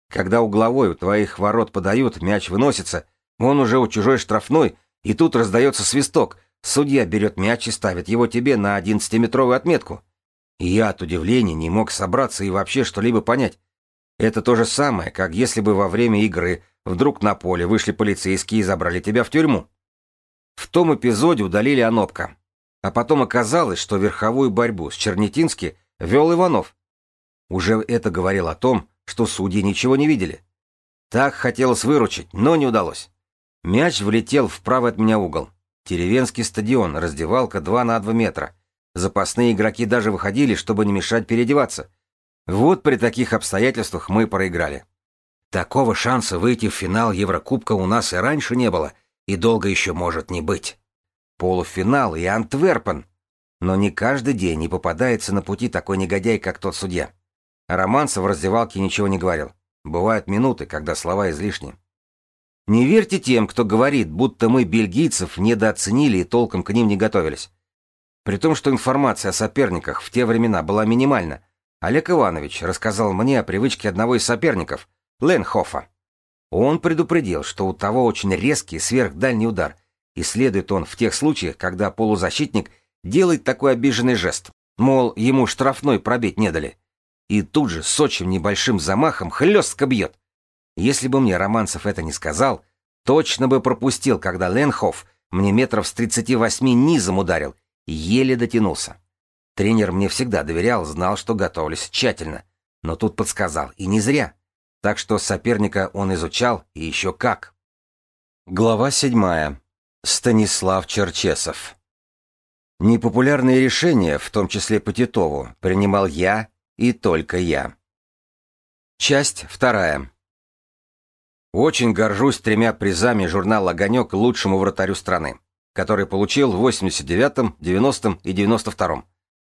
Когда угловой у твоих ворот подают, мяч выносится, он уже у чужой штрафной, и тут раздается свисток. Судья берет мяч и ставит его тебе на 11-метровую отметку. И я от удивления не мог собраться и вообще что-либо понять. Это то же самое, как если бы во время игры вдруг на поле вышли полицейские и забрали тебя в тюрьму. В том эпизоде удалили Онопка. А потом оказалось, что верховую борьбу с Чернетински вел Иванов. Уже это говорило о том, что судьи ничего не видели. Так хотелось выручить, но не удалось. Мяч влетел в правый от меня угол. Деревенский стадион, раздевалка 2 на 2 метра. Запасные игроки даже выходили, чтобы не мешать переодеваться. Вот при таких обстоятельствах мы проиграли. Такого шанса выйти в финал Еврокубка у нас и раньше не было, и долго еще может не быть. Полуфинал и Антверпен. Но не каждый день не попадается на пути такой негодяй, как тот судья. Романцев в раздевалке ничего не говорил. Бывают минуты, когда слова излишни. Не верьте тем, кто говорит, будто мы бельгийцев недооценили и толком к ним не готовились. При том, что информация о соперниках в те времена была минимальна, Олег Иванович рассказал мне о привычке одного из соперников, Ленхофа. Он предупредил, что у того очень резкий сверхдальний удар, и следует он в тех случаях, когда полузащитник делает такой обиженный жест, мол, ему штрафной пробить не дали. И тут же с очень небольшим замахом хлестко бьет. Если бы мне Романцев это не сказал, точно бы пропустил, когда Ленхоф мне метров с 38 низом ударил, еле дотянулся. Тренер мне всегда доверял, знал, что готовлюсь тщательно. Но тут подсказал, и не зря. Так что соперника он изучал, и еще как. Глава 7. Станислав Черчесов. Непопулярные решения, в том числе по Титову, принимал я и только я. Часть 2. Очень горжусь 3 призами журнала «Огонек» лучшему вратарю страны, который получил в 89-м, 90-м и 92-м.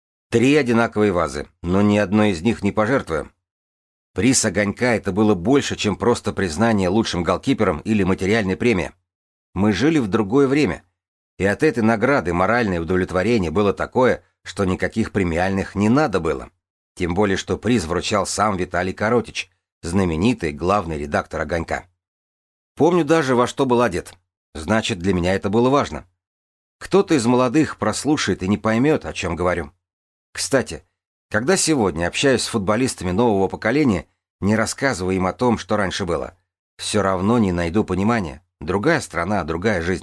3 одинаковые вазы, но ни одной из них не пожертвуем. Приз «Огонька» — это было больше, чем просто признание лучшим голкипером или материальная премия. Мы жили в другое время, и от этой награды моральное удовлетворение было такое, что никаких премиальных не надо было. Тем более, что приз вручал сам Виталий Коротич, знаменитый главный редактор «Огонька». Помню даже, во что был одет. Значит, для меня это было важно. Кто-то из молодых прослушает и не поймет, о чем говорю. Кстати, когда сегодня общаюсь с футболистами нового поколения, не рассказываю им о том, что раньше было. Все равно не найду понимания. Другая страна, другая жизнь.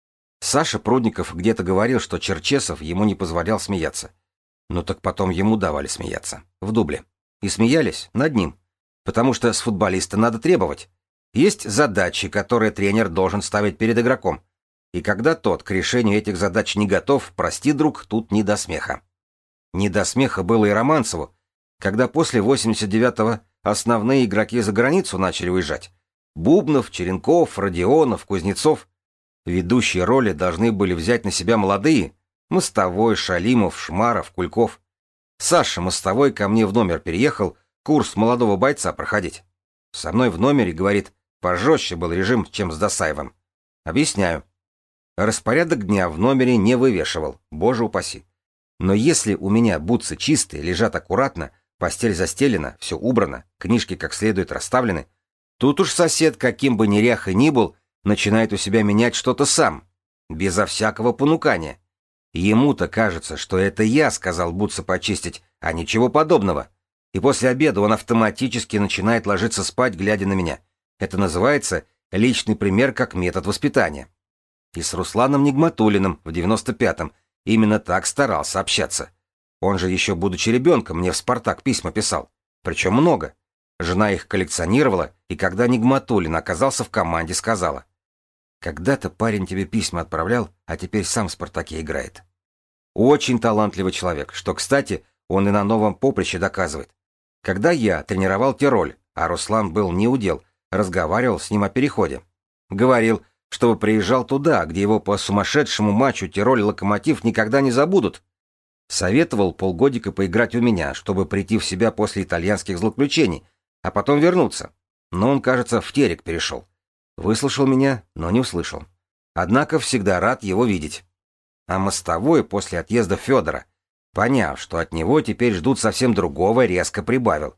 Саша Прудников где-то говорил, что Черчесов ему не позволял смеяться. Ну так потом ему давали смеяться. В дубле. И смеялись над ним. Потому что с футболиста надо требовать. Есть задачи, которые тренер должен ставить перед игроком. И когда тот к решению этих задач не готов, прости, друг, тут не до смеха. Не до смеха было и Романцеву, когда после 89-го основные игроки за границу начали уезжать. Бубнов, Черенков, Родионов, Кузнецов. Ведущие роли должны были взять на себя молодые: Мостовой, Шалимов, Шмаров, Кульков. Саша Мостовой ко мне в номер переехал курс молодого бойца проходить. Со мной в номере, говорит, пожестче был режим, чем с Досаевым. Объясняю. Распорядок дня в номере не вывешивал, боже упаси. Но если у меня бутсы чистые, лежат аккуратно, постель застелена, все убрано, книжки как следует расставлены, тут уж сосед, каким бы неряхой ни был, начинает у себя менять что-то сам, безо всякого понукания. Ему-то кажется, что это я сказал бутсы почистить, а ничего подобного. И после обеда он автоматически начинает ложиться спать, глядя на меня. Это называется личный пример как метод воспитания. И с Русланом Нигматуллиным в 95-м именно так старался общаться. Он же еще будучи ребенком мне в «Спартак» письма писал. Причем много. Жена их коллекционировала, и когда Нигматуллин оказался в команде, сказала: «Когда-то парень тебе письма отправлял, а теперь сам в «Спартаке» играет». Очень талантливый человек, что, кстати, он и на новом поприще доказывает. Когда я тренировал Тироль, а Руслан был неудел, разговаривал с ним о переходе. Говорил, чтобы приезжал туда, где его по сумасшедшему матчу Тироль-Локомотив никогда не забудут. Советовал полгодика поиграть у меня, чтобы прийти в себя после итальянских злоключений, а потом вернуться. Но он, кажется, в Терек перешел. Выслушал меня, но не услышал. Однако всегда рад его видеть. А Мостовой после отъезда Федора, поняв, что от него теперь ждут совсем другого, резко прибавил.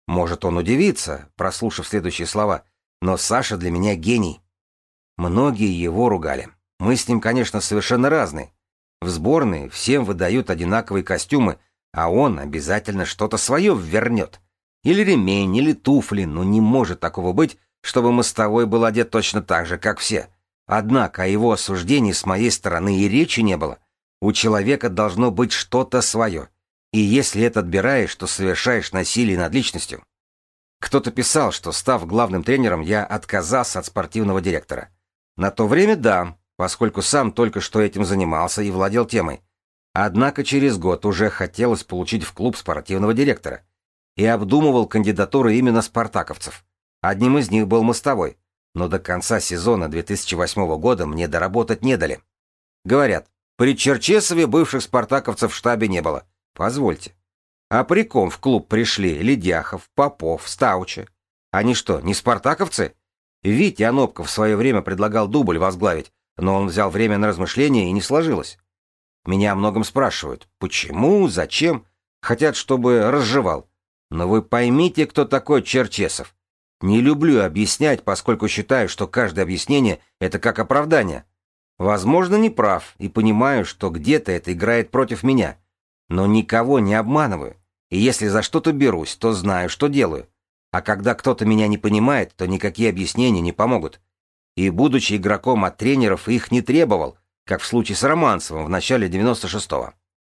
Может, он удивится, прослушав следующие слова, но Саша для меня гений. Многие его ругали. Мы с ним, конечно, совершенно разные. В сборной всем выдают одинаковые костюмы, а он обязательно что-то свое ввернет. Или ремень, или туфли, но не может такого быть, чтобы мостовой был одет точно так же, как все. Однако о его осуждении с моей стороны и речи не было. У человека должно быть что-то свое. И если это отбираешь, то совершаешь насилие над личностью. Кто-то писал, что, став главным тренером, я отказался от спортивного директора. На то время да, поскольку сам только что этим занимался и владел темой. Однако через год уже хотелось получить в клуб спортивного директора. И обдумывал кандидатуры именно спартаковцев. Одним из них был мостовой. Но до конца сезона 2008 года мне доработать не дали. Говорят, при Черчесове бывших спартаковцев в штабе не было. Позвольте. А при ком в клуб пришли Ледяхов, Попов, Стаучи? Они что, не спартаковцы? Витя Анопков в свое время предлагал дубль возглавить, но он взял время на размышления и не сложилось. Меня о многом спрашивают. Почему? Зачем? Хотят, чтобы разжевал. Но вы поймите, кто такой Черчесов. Не люблю объяснять, поскольку считаю, что каждое объяснение — это как оправдание. Возможно, не прав, и понимаю, что где-то это играет против меня. Но никого не обманываю. И если за что-то берусь, то знаю, что делаю. А когда кто-то меня не понимает, то никакие объяснения не помогут. И, будучи игроком от тренеров, их не требовал, как в случае с Романцевым в начале 96-го.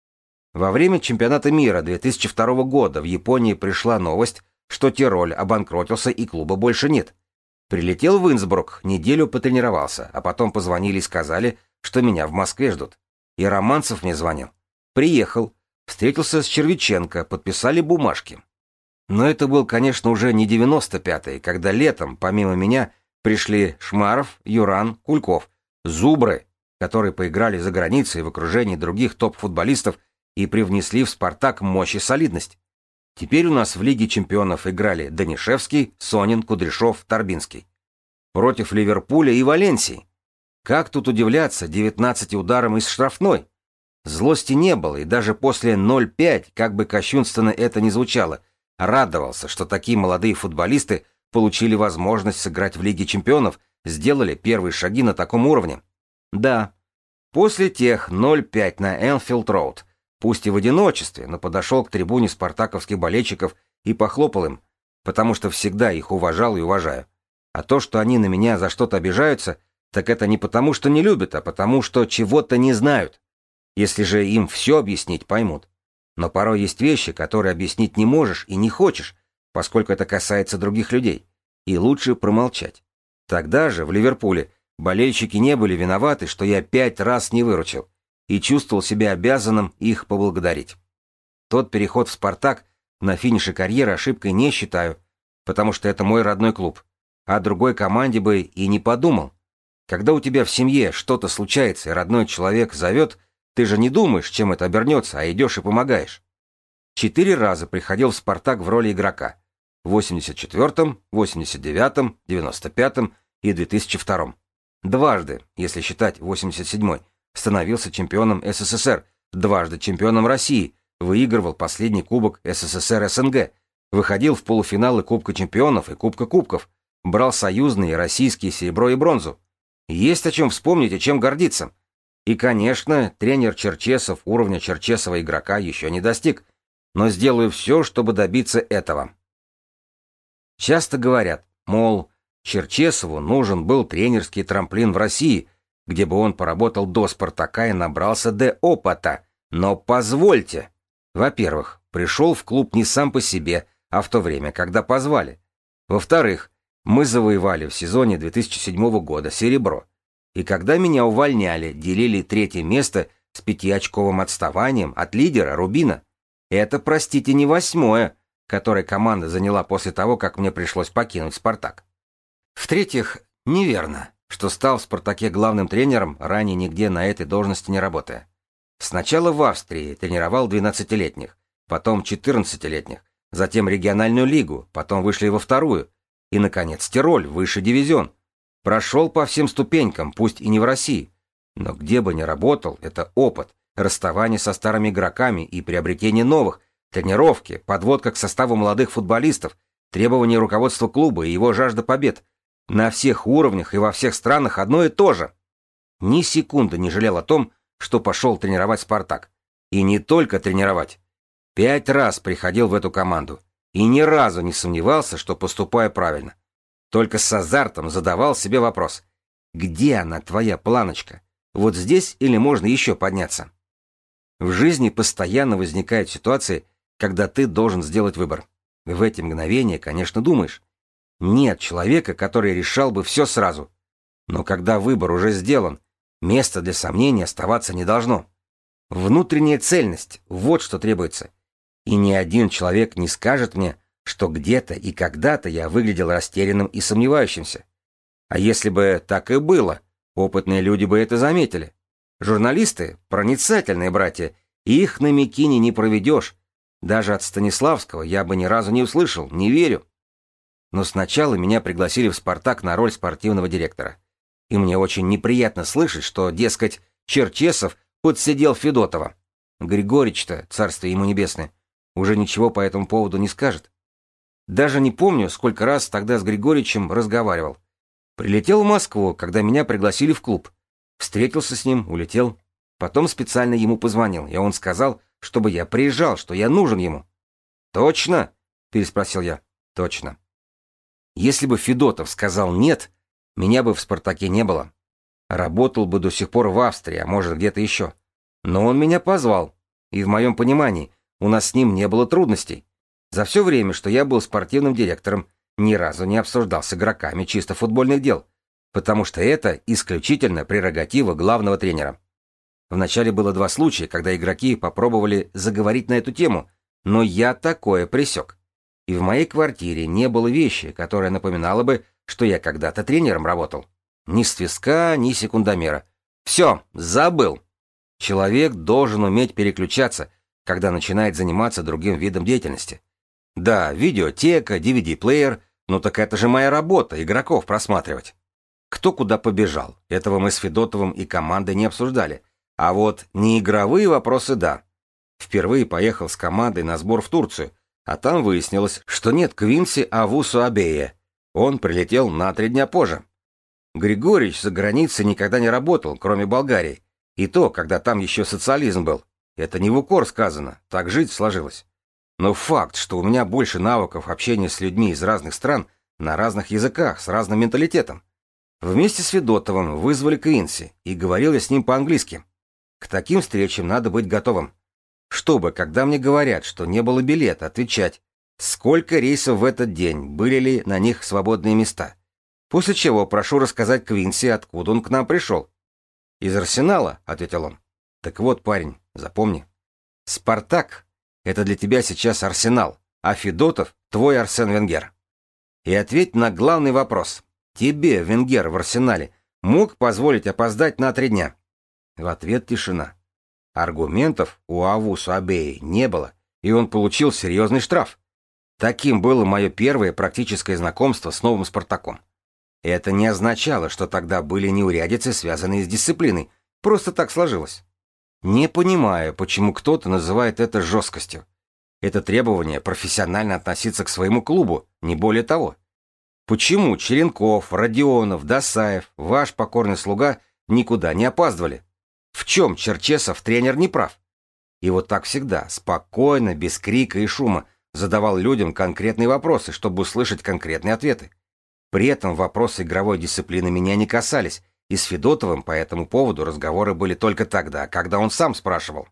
Во время чемпионата мира 2002 года в Японии пришла новость, что Тироль обанкротился и клуба больше нет. Прилетел в Инсбрук, неделю потренировался, а потом позвонили и сказали, что меня в Москве ждут. И Романцев мне звонил. Приехал, встретился с Червиченко, подписали бумажки. Но это был, конечно, уже не 95-й, когда летом, помимо меня, пришли Шмаров, Юран, Кульков, зубры, которые поиграли за границей в окружении других топ-футболистов и привнесли в «Спартак» мощь и солидность. Теперь у нас в Лиге чемпионов играли Данишевский, Сонин, Кудряшов, Торбинский. Против Ливерпуля и Валенсии. Как тут удивляться 19 ударам из штрафной? Злости не было, и даже после 0-5, как бы кощунственно это ни звучало, радовался, что такие молодые футболисты получили возможность сыграть в Лиге чемпионов, сделали первые шаги на таком уровне. Да, после тех 0-5 на Энфилд-Роуд, пусть и в одиночестве, но подошел к трибуне спартаковских болельщиков и похлопал им, потому что всегда их уважал и уважаю. А то, что они на меня за что-то обижаются, так это не потому, что не любят, а потому, что чего-то не знают. Если же им все объяснить, поймут. Но порой есть вещи, которые объяснить не можешь и не хочешь, поскольку это касается других людей. И лучше промолчать. Тогда же, в Ливерпуле, болельщики не были виноваты, что я 5 раз не выручил, и чувствовал себя обязанным их поблагодарить. Тот переход в «Спартак» на финише карьеры ошибкой не считаю, потому что это мой родной клуб. О другой команде бы и не подумал. Когда у тебя в семье что-то случается, и родной человек зовет, ты же не думаешь, чем это обернется, а идешь и помогаешь. 4 раза приходил в «Спартак» в роли игрока. В 84-м, 89-м, 95-м и 2002-м. Дважды, если считать 87-й, становился чемпионом СССР, дважды чемпионом России, выигрывал последний кубок СССР СНГ, выходил в полуфиналы Кубка чемпионов и Кубка кубков, брал союзные и российские серебро и бронзу. Есть о чем вспомнить и чем гордиться. И, конечно, тренер Черчесов уровня Черчесова игрока еще не достиг, но сделаю все, чтобы добиться этого. Часто говорят, мол, Черчесову нужен был тренерский трамплин в России, где бы он поработал до «Спартака» и набрался до опыта. Но позвольте. Во-первых, пришел в клуб не сам по себе, а в то время, когда позвали. Во-вторых, мы завоевали в сезоне 2007 года серебро. И когда меня увольняли, делили 3-е место с 5-очковым отставанием от лидера Рубина. Это, простите, не 8-е, которое команда заняла после того, как мне пришлось покинуть «Спартак». В-третьих, неверно, что стал в «Спартаке» главным тренером, ранее нигде на этой должности не работая. Сначала в Австрии тренировал 12-летних, потом 14-летних, затем региональную лигу, потом вышли во 2-ю, и, наконец, Тироль, высший дивизион. Прошел по всем ступенькам, пусть и не в России. Но где бы ни работал, это опыт, расставание со старыми игроками и приобретение новых, тренировки, подводка к составу молодых футболистов, Требования руководства клуба и его жажда побед. На всех уровнях и во всех странах одно и то же. Ни секунды не жалел о том, что пошел тренировать «Спартак». И не только тренировать. 5 раз приходил в эту команду. И ни разу не сомневался, что поступаю правильно. Только с азартом задавал себе вопрос. Где она, твоя планочка? Вот здесь или можно еще подняться? В жизни постоянно возникают ситуации, когда ты должен сделать выбор. В эти мгновения, конечно, думаешь. Нет человека, который решал бы все сразу. Но когда выбор уже сделан, места для сомнений оставаться не должно. Внутренняя цельность — вот что требуется. И ни один человек не скажет мне, что где-то и когда-то я выглядел растерянным и сомневающимся. А если бы так и было, опытные люди бы это заметили. Журналисты — проницательные братья, и их на Микине не проведешь. Даже от Станиславского я бы ни разу не услышал, не верю. Но сначала меня пригласили в «Спартак» на роль спортивного директора. И мне очень неприятно слышать, что, дескать, Черчесов подсидел Федотова. Григорич-то, царствие ему небесное, уже ничего по этому поводу не скажет. Даже не помню, сколько раз тогда с Григоричем разговаривал. Прилетел в Москву, когда меня пригласили в клуб. Встретился с ним, улетел. Потом специально ему позвонил, и он сказал, чтобы я приезжал, что я нужен ему. «Точно?» — переспросил я. «Точно». Если бы Федотов сказал «нет», меня бы в «Спартаке» не было. Работал бы до сих пор в Австрии, а может где-то еще. Но он меня позвал, и в моем понимании у нас с ним не было трудностей. За все время, что я был спортивным директором, ни разу не обсуждал с игроками чисто футбольных дел, потому что это исключительно прерогатива главного тренера. Вначале было 2 случая, когда игроки попробовали заговорить на эту тему, но я такое пресек. И в моей квартире не было вещи, которая напоминала бы, что я когда-то тренером работал. Ни свистка, ни секундомера. Все, забыл. Человек должен уметь переключаться, когда начинает заниматься другим видом деятельности. Да, видеотека, DVD-плеер, ну так это же моя работа, игроков просматривать. Кто куда побежал, этого мы с Федотовым и командой не обсуждали. А вот неигровые вопросы — да. Впервые поехал с командой на сбор в Турцию, а там выяснилось, что нет Квинси Авусу-Абея. Он прилетел на 3 дня позже. Григорич за границей никогда не работал, кроме Болгарии. И то, когда там еще социализм был. Это не в укор сказано, так жить сложилось. Но факт, что у меня больше навыков общения с людьми из разных стран, на разных языках, с разным менталитетом. Вместе с Федотовым вызвали Квинси, и говорил я с ним по-английски. К таким встречам надо быть готовым. Чтобы, когда мне говорят, что не было билета, отвечать, сколько рейсов в этот день, были ли на них свободные места. После чего прошу рассказать Квинси, откуда он к нам пришел. «Из Арсенала», — ответил он. «Так вот, парень, запомни. «Спартак» — это для тебя сейчас Арсенал, а Федотов — твой Арсен Венгер. И ответь на главный вопрос. Тебе, Венгер, в Арсенале мог позволить опоздать на 3 дня?» В ответ тишина. Аргументов у Авусу Абеи не было, и он получил серьезный штраф. Таким было мое первое практическое знакомство с новым «Спартаком». Это не означало, что тогда были неурядицы, связанные с дисциплиной. Просто так сложилось. Не понимаю, почему кто-то называет это жесткостью. Это требование профессионально относиться к своему клубу, не более того. Почему Черенков, Родионов, Досаев, ваш покорный слуга никуда не опаздывали? В чем Черчесов тренер не прав? И вот так всегда, спокойно, без крика и шума, задавал людям конкретные вопросы, чтобы услышать конкретные ответы. При этом вопросы игровой дисциплины меня не касались, и с Федотовым по этому поводу разговоры были только тогда, когда он сам спрашивал.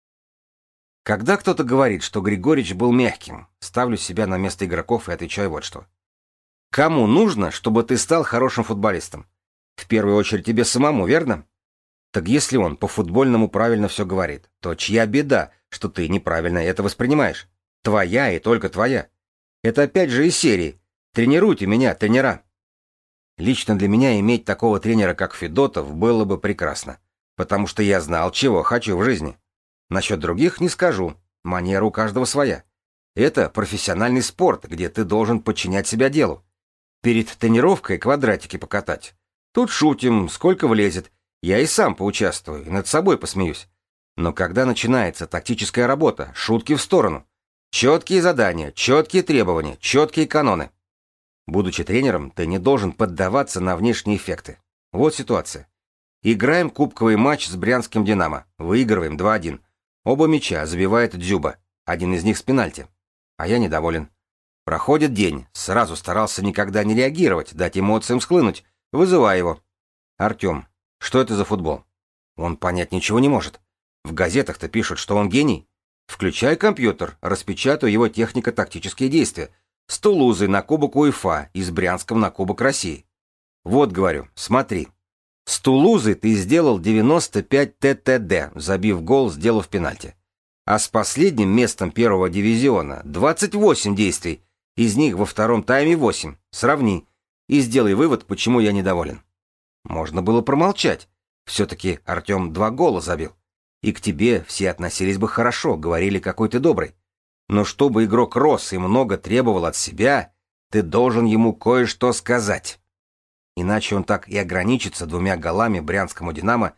Когда кто-то говорит, что Григорич был мягким, ставлю себя на место игроков и отвечаю вот что. Кому нужно, чтобы ты стал хорошим футболистом? В первую очередь тебе самому, верно? Так если он по-футбольному правильно все говорит, то чья беда, что ты неправильно это воспринимаешь? Твоя и только твоя. Это опять же из серии «Тренируйте меня, тренера». Лично для меня иметь такого тренера, как Федотов, было бы прекрасно, потому что я знал, чего хочу в жизни. Насчет других не скажу, манера у каждого своя. Это профессиональный спорт, где ты должен подчинять себя делу. Перед тренировкой квадратики покатать. Тут шутим, сколько влезет. Я и сам поучаствую, и над собой посмеюсь. Но когда начинается тактическая работа, шутки в сторону. Четкие задания, четкие требования, четкие каноны. Будучи тренером, ты не должен поддаваться на внешние эффекты. Вот ситуация. Играем кубковый матч с брянским «Динамо». Выигрываем 2-1. Оба мяча забивает Дзюба. Один из них с пенальти. А я недоволен. Проходит день. Сразу старался никогда не реагировать, дать эмоциям схлынуть. Вызываю его. Артем, что это за футбол? Он понять ничего не может. В газетах-то пишут, что он гений. Включай компьютер, распечатаю его технико-тактические действия. С Тулузой на Кубок УЕФА и с Брянском на Кубок России. Вот, говорю, смотри. С Тулузой ты сделал 95 ТТД, забив гол, сделав пенальти. А с последним местом первого дивизиона 28 действий, из них во втором тайме 8. Сравни и сделай вывод, почему я недоволен. Можно было промолчать. Все-таки Артем 2 гола забил. И к тебе все относились бы хорошо, говорили, какой ты добрый. Но чтобы игрок рос и много требовал от себя, ты должен ему кое-что сказать. Иначе он так и ограничится 2 голами брянскому «Динамо»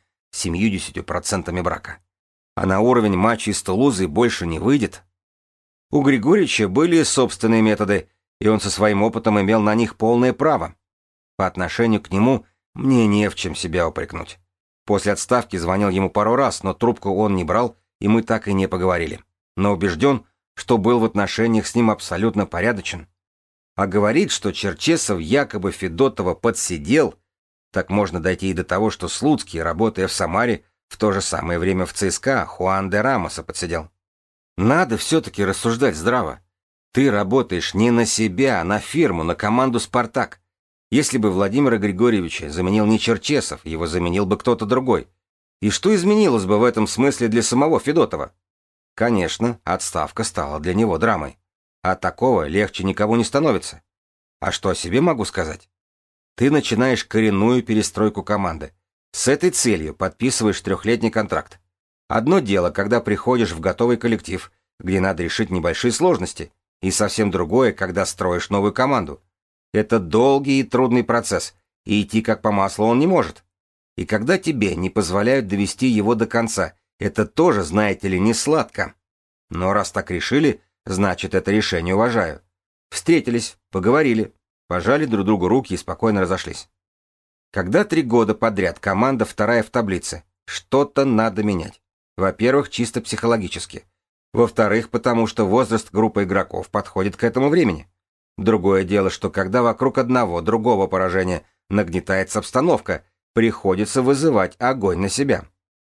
70% брака. А на уровень матчей с Тулузой больше не выйдет. У Григорьевича были собственные методы, и он со своим опытом имел на них полное право. По отношению к нему мне не в чем себя упрекнуть. После отставки звонил ему пару раз, но трубку он не брал, и мы так и не поговорили. Но убежден, что был в отношениях с ним абсолютно порядочен. А говорит, что Черчесов якобы Федотова подсидел, так можно дойти и до того, что Слуцкий, работая в Самаре, в то же самое время в ЦСКА Хуан де Рамоса подсидел. Надо все-таки рассуждать здраво. Ты работаешь не на себя, а на фирму, на команду «Спартак». Если бы Владимира Григорьевича заменил не Черчесов, его заменил бы кто-то другой. И что изменилось бы в этом смысле для самого Федотова? Конечно, отставка стала для него драмой. От такого легче никого не становится. А что о себе могу сказать? Ты начинаешь коренную перестройку команды. С этой целью подписываешь 3-летний контракт. Одно дело, когда приходишь в готовый коллектив, где надо решить небольшие сложности, и совсем другое, когда строишь новую команду. Это долгий и трудный процесс, и идти как по маслу он не может. И когда тебе не позволяют довести его до конца, это тоже, знаете ли, не сладко. Но раз так решили, значит, это решение уважаю. Встретились, поговорили, пожали друг другу руки и спокойно разошлись. Когда 3 года подряд команда 2-я в таблице, что-то надо менять. Во-первых, чисто психологически. Во-вторых, потому что возраст группы игроков подходит к этому времени. Другое дело, что когда вокруг одного другого поражения нагнетается обстановка, приходится вызывать огонь на себя.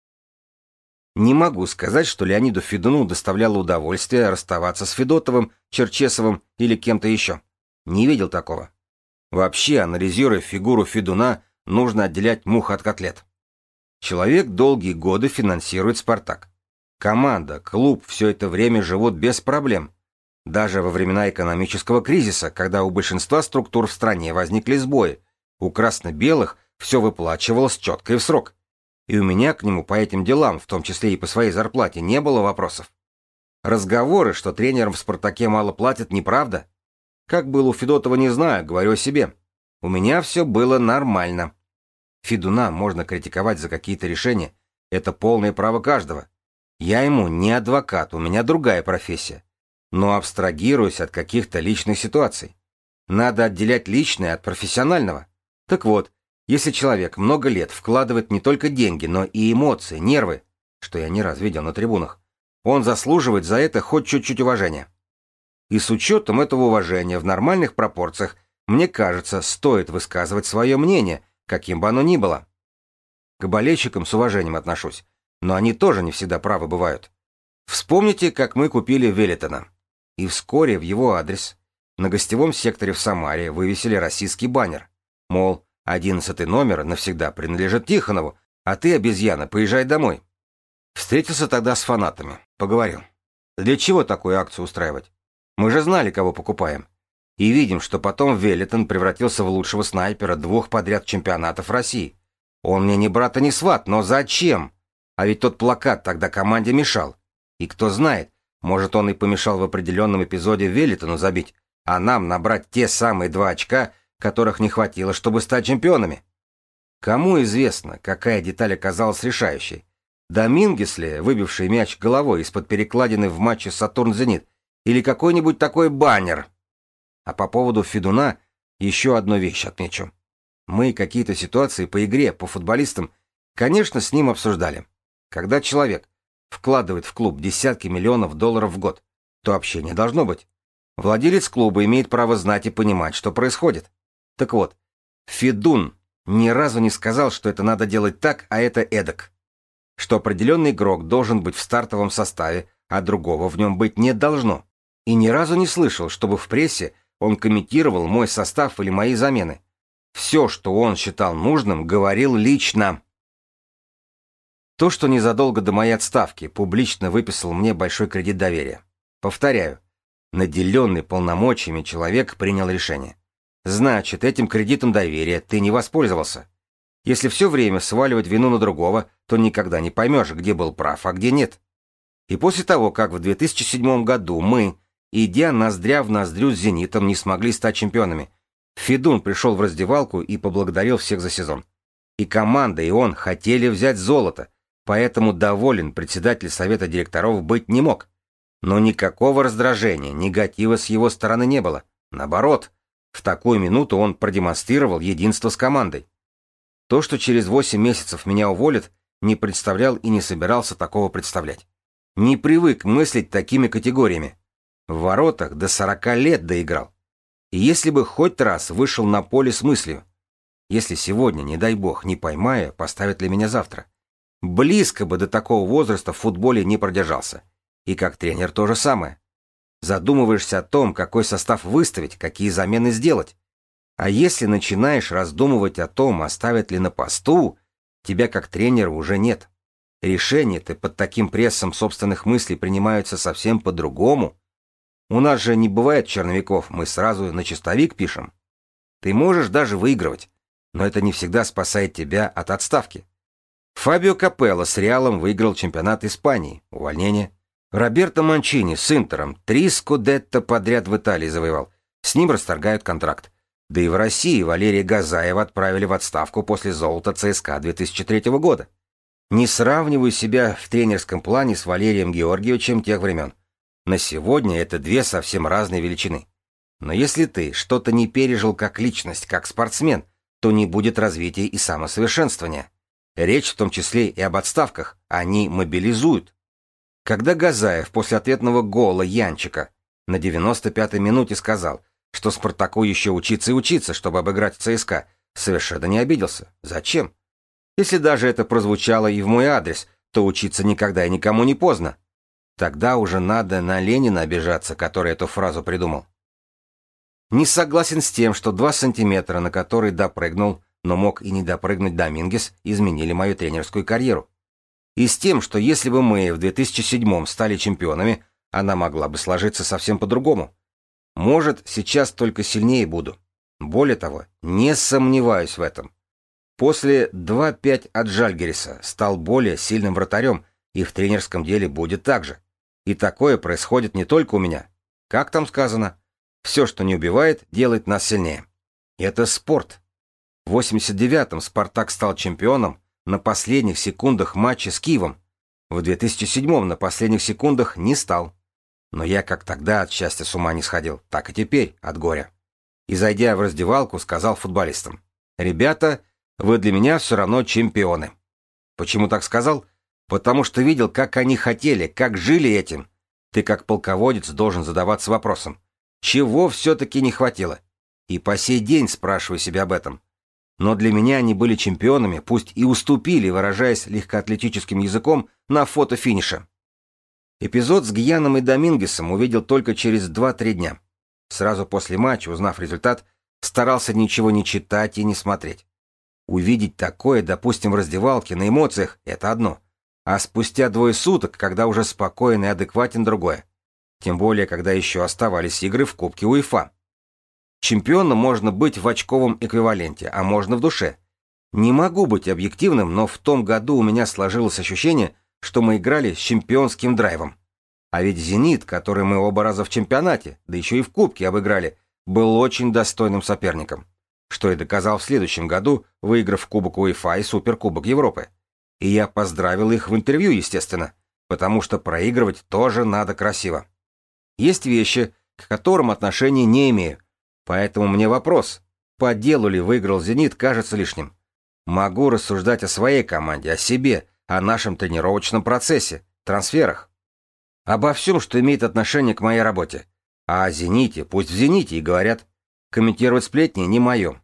Не могу сказать, что Леониду Федуну доставляло удовольствие расставаться с Федотовым, Черчесовым или кем-то еще. Не видел такого. Вообще, анализируя фигуру Федуна, нужно отделять мух от котлет. Человек долгие годы финансирует «Спартак». Команда, клуб все это время живут без проблем. Даже во времена экономического кризиса, когда у большинства структур в стране возникли сбои, у красно-белых все выплачивалось четко и в срок. И у меня к нему по этим делам, в том числе и по своей зарплате, не было вопросов. Разговоры, что тренерам в «Спартаке» мало платят, неправда. Как было у Федотова, не знаю, говорю о себе. У меня все было нормально. Федуна можно критиковать за какие-то решения. Это полное право каждого. Я ему не адвокат, у меня другая профессия. Но абстрагируюсь от каких-то личных ситуаций. Надо отделять личное от профессионального. Так вот, если человек много лет вкладывает не только деньги, но и эмоции, нервы, что я не раз видел на трибунах, он заслуживает за это хоть чуть-чуть уважения. И с учетом этого уважения в нормальных пропорциях, мне кажется, стоит высказывать свое мнение, каким бы оно ни было. К болельщикам с уважением отношусь, но они тоже не всегда правы бывают. Вспомните, как мы купили Веллитона. И вскоре в его адрес на гостевом секторе в Самаре вывесили российский баннер. Мол, 11 номер навсегда принадлежит Тихонову, а ты, обезьяна, поезжай домой. Встретился тогда с фанатами, поговорил. Для чего такую акцию устраивать? Мы же знали, кого покупаем. И видим, что потом Веллитон превратился в лучшего снайпера 2 подряд чемпионатов России. Он мне ни брат и ни сват, но зачем? А ведь тот плакат тогда команде мешал. И кто знает, может, он и помешал в определенном эпизоде Веллитону забить, а нам набрать те самые 2 очка, которых не хватило, чтобы стать чемпионами. Кому известно, какая деталь оказалась решающей? Домингес ли, выбивший мяч головой из-под перекладины в матче «Сатурн-Зенит», Или какой-нибудь такой баннер. А по поводу Федуна еще одну вещь отмечу. Мы какие-то ситуации по игре, по футболистам, конечно, с ним обсуждали. Когда человек вкладывает в клуб десятки миллионов долларов в год, то общения должно быть. Владелец клуба имеет право знать и понимать, что происходит. Так вот, Федун ни разу не сказал, что это надо делать так, а это эдак. Что определенный игрок должен быть в стартовом составе, а другого в нем быть не должно. И ни разу не слышал, чтобы в прессе он комментировал мой состав или мои замены. Все, что он считал нужным, говорил лично. То, что незадолго до моей отставки публично выписал мне большой кредит доверия. Повторяю, наделенный полномочиями человек принял решение. Значит, этим кредитом доверия ты не воспользовался. Если все время сваливать вину на другого, то никогда не поймешь, где был прав, а где нет. И после того, как в 2007 году мы, идя ноздря в ноздрю с «Зенитом», не смогли стать чемпионами, Федун пришел в раздевалку и поблагодарил всех за сезон. И команда, и он хотели взять золото, поэтому доволен председатель совета директоров быть не мог. Но никакого раздражения, негатива с его стороны не было. Наоборот, в такую минуту он продемонстрировал единство с командой. То, что через 8 месяцев меня уволят, не представлял и не собирался такого представлять. Не привык мыслить такими категориями. В воротах до 40 лет доиграл. И если бы хоть раз вышел на поле с мыслью, если сегодня, не дай бог, не поймаю, поставят ли меня завтра. Близко бы до такого возраста в футболе не продержался. И как тренер то же самое. Задумываешься о том, какой состав выставить, какие замены сделать. А если начинаешь раздумывать о том, оставят ли на посту, тебя как тренера уже нет. Решения-то под таким прессом собственных мыслей принимаются совсем по-другому. У нас же не бывает черновиков, мы сразу на чистовик пишем. Ты можешь даже выигрывать, но это не всегда спасает тебя от отставки. Фабио Капелло с Реалом выиграл чемпионат Испании, увольнение. Роберто Манчини с Интером 3 скудетто подряд в Италии завоевал, с ним расторгают контракт. Да и в России Валерия Газаева отправили в отставку после золота ЦСКА 2003 года. Не сравниваю себя в тренерском плане с Валерием Георгиевичем тех времен. На сегодня это две совсем разные величины. Но если ты что-то не пережил как личность, как спортсмен, то не будет развития и самосовершенствования. Речь в том числе и об отставках, они мобилизуют. Когда Газаев после ответного гола Янчика на 95-й минуте сказал, что Спартаку еще учиться и учиться, чтобы обыграть ЦСКА, совершенно не обиделся. Зачем? Если даже это прозвучало и в мой адрес, то учиться никогда и никому не поздно. Тогда уже надо на Ленина обижаться, который эту фразу придумал. Не согласен с тем, что 2 сантиметра, на которые допрыгнул, но мог и не допрыгнуть Домингес, изменили мою тренерскую карьеру. И с тем, что если бы мы в 2007 стали чемпионами, она могла бы сложиться совсем по-другому. Может, сейчас только сильнее буду. Более того, не сомневаюсь в этом. После 2-5 от Жальгириса стал более сильным вратарем, и в тренерском деле будет так же. И такое происходит не только у меня. Как там сказано? Все, что не убивает, делает нас сильнее. Это спорт. В 89-м «Спартак» стал чемпионом на последних секундах матча с Киевом. В 2007-м на последних секундах не стал. Но я как тогда от счастья с ума не сходил, так и теперь от горя. И, зайдя в раздевалку, сказал футболистам: «Ребята, вы для меня все равно чемпионы». Почему так сказал? Потому что видел, как они хотели, как жили этим. Ты как полководец должен задаваться вопросом: чего все-таки не хватило? И по сей день спрашиваю себя об этом. Но для меня они были чемпионами, пусть и уступили, выражаясь легкоатлетическим языком, на фото финиша. Эпизод с Гьяном и Домингесом увидел только через 2-3 дня. Сразу после матча, узнав результат, старался ничего не читать и не смотреть. Увидеть такое, допустим, в раздевалке, на эмоциях — это одно. А спустя 2 суток, когда уже спокоен и адекватен, другое. Тем более, когда еще оставались игры в Кубке УЕФА. Чемпионом можно быть в очковом эквиваленте, а можно в душе. Не могу быть объективным, но в том году у меня сложилось ощущение, что мы играли с чемпионским драйвом. А ведь «Зенит», который мы оба раза в чемпионате, да еще и в Кубке обыграли, был очень достойным соперником. Что и доказал в следующем году, выиграв Кубок УЕФА и Суперкубок Европы. И я поздравил их в интервью, естественно, потому что проигрывать тоже надо красиво. Есть вещи, к которым отношения не имею. Поэтому мне вопрос, по делу ли выиграл «Зенит», кажется лишним. Могу рассуждать о своей команде, о себе, о нашем тренировочном процессе, трансферах. Обо всем, что имеет отношение к моей работе. А о «Зените», пусть в «Зените» и говорят. Комментировать сплетни не мое.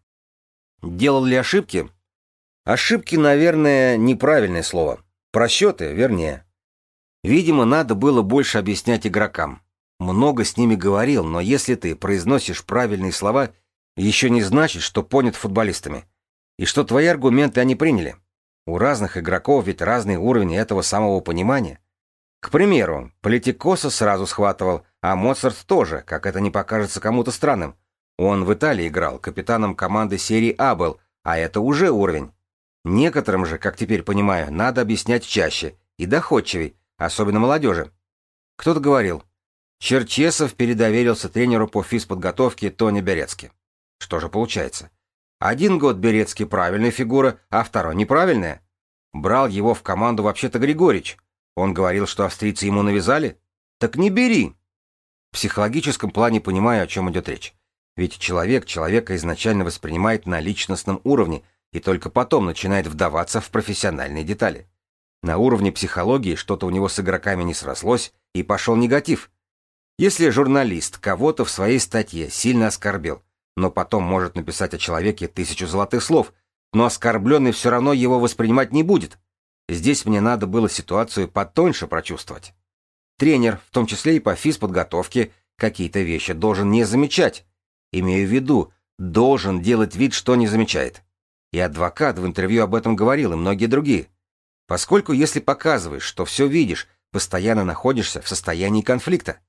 Делал ли ошибки? Ошибки, наверное, неправильное слово. Просчеты, вернее. Видимо, надо было больше объяснять игрокам. Много с ними говорил, но если ты произносишь правильные слова, еще не значит, что понят футболистами. И что твои аргументы они приняли. У разных игроков ведь разный уровень этого самого понимания. К примеру, Политикоса сразу схватывал, а Моцарт тоже, как это не покажется кому-то странным. Он в Италии играл, капитаном команды серии А был, а это уже уровень. Некоторым же, как теперь понимаю, надо объяснять чаще и доходчивей, особенно молодежи. Кто-то говорил, Черчесов передоверился тренеру по физподготовке Тони Берецки. Что же получается? Один год Берецки правильная фигура, а второй неправильная. Брал его в команду вообще-то Григорич. Он говорил, что австрийцы ему навязали? Так не бери. В психологическом плане понимаю, о чем идет речь. Ведь человек человека изначально воспринимает на личностном уровне и только потом начинает вдаваться в профессиональные детали. На уровне психологии что-то у него с игроками не срослось, и пошел негатив. Если журналист кого-то в своей статье сильно оскорбил, но потом может написать о человеке 1000 золотых слов, но оскорбленный все равно его воспринимать не будет. Здесь мне надо было ситуацию потоньше прочувствовать. Тренер, в том числе и по физподготовке, какие-то вещи должен не замечать. Имею в виду, должен делать вид, что не замечает. И адвокат в интервью об этом говорил, и многие другие. Поскольку если показываешь, что все видишь, постоянно находишься в состоянии конфликта.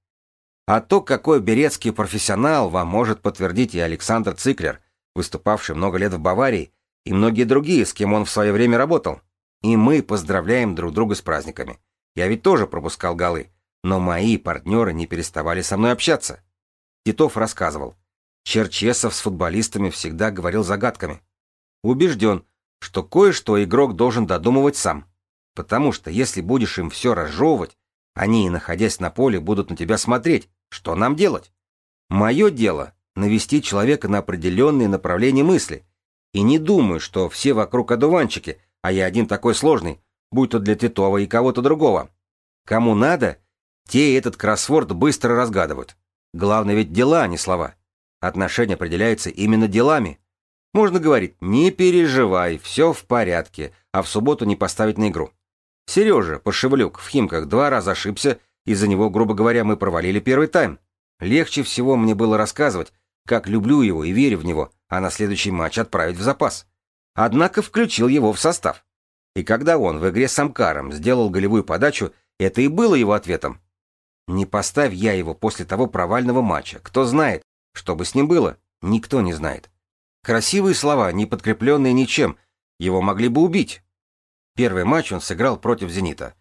А то, какой Берецкий профессионал, вам может подтвердить и Александр Циклер, выступавший много лет в Баварии, и многие другие, с кем он в свое время работал. И мы поздравляем друг друга с праздниками. Я ведь тоже пропускал голы, но мои партнеры не переставали со мной общаться. Титов рассказывал. Черчесов с футболистами всегда говорил загадками. Убежден, что кое-что игрок должен додумывать сам. Потому что если будешь им все разжевывать, они, находясь на поле, будут на тебя смотреть. Что нам делать? Мое дело — навести человека на определенные направления мысли. И не думаю, что все вокруг одуванчики, а я один такой сложный, будь то для Титова и кого-то другого. Кому надо, те этот кроссворд быстро разгадывают. Главное ведь дела, а не слова. Отношения определяются именно делами. Можно говорить, не переживай, все в порядке, а в субботу не поставить на игру. Сережа Пошевлюк в Химках 2 раза ошибся, из-за него, грубо говоря, мы провалили первый тайм. Легче всего мне было рассказывать, как люблю его и верю в него, а на следующий матч отправить в запас. Однако включил его в состав. И когда он в игре с Амкаром сделал голевую подачу, это и было его ответом. Не поставь я его после того провального матча, кто знает, что бы с ним было, никто не знает. Красивые слова, не подкрепленные ничем, его могли бы убить. Первый матч он сыграл против «Зенита».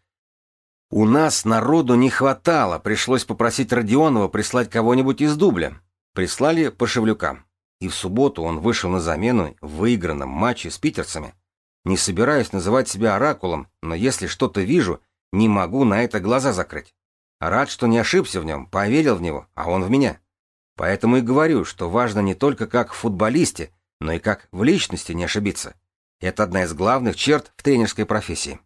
У нас народу не хватало, пришлось попросить Родионова прислать кого-нибудь из дубля. Прислали Пошевлюка. И в субботу он вышел на замену в выигранном матче с питерцами. Не собираюсь называть себя оракулом, но если что-то вижу, не могу на это глаза закрыть. Рад, что не ошибся в нем, поверил в него, а он в меня. Поэтому и говорю, что важно не только как в футболисте, но и как в личности не ошибиться. Это одна из главных черт в тренерской профессии.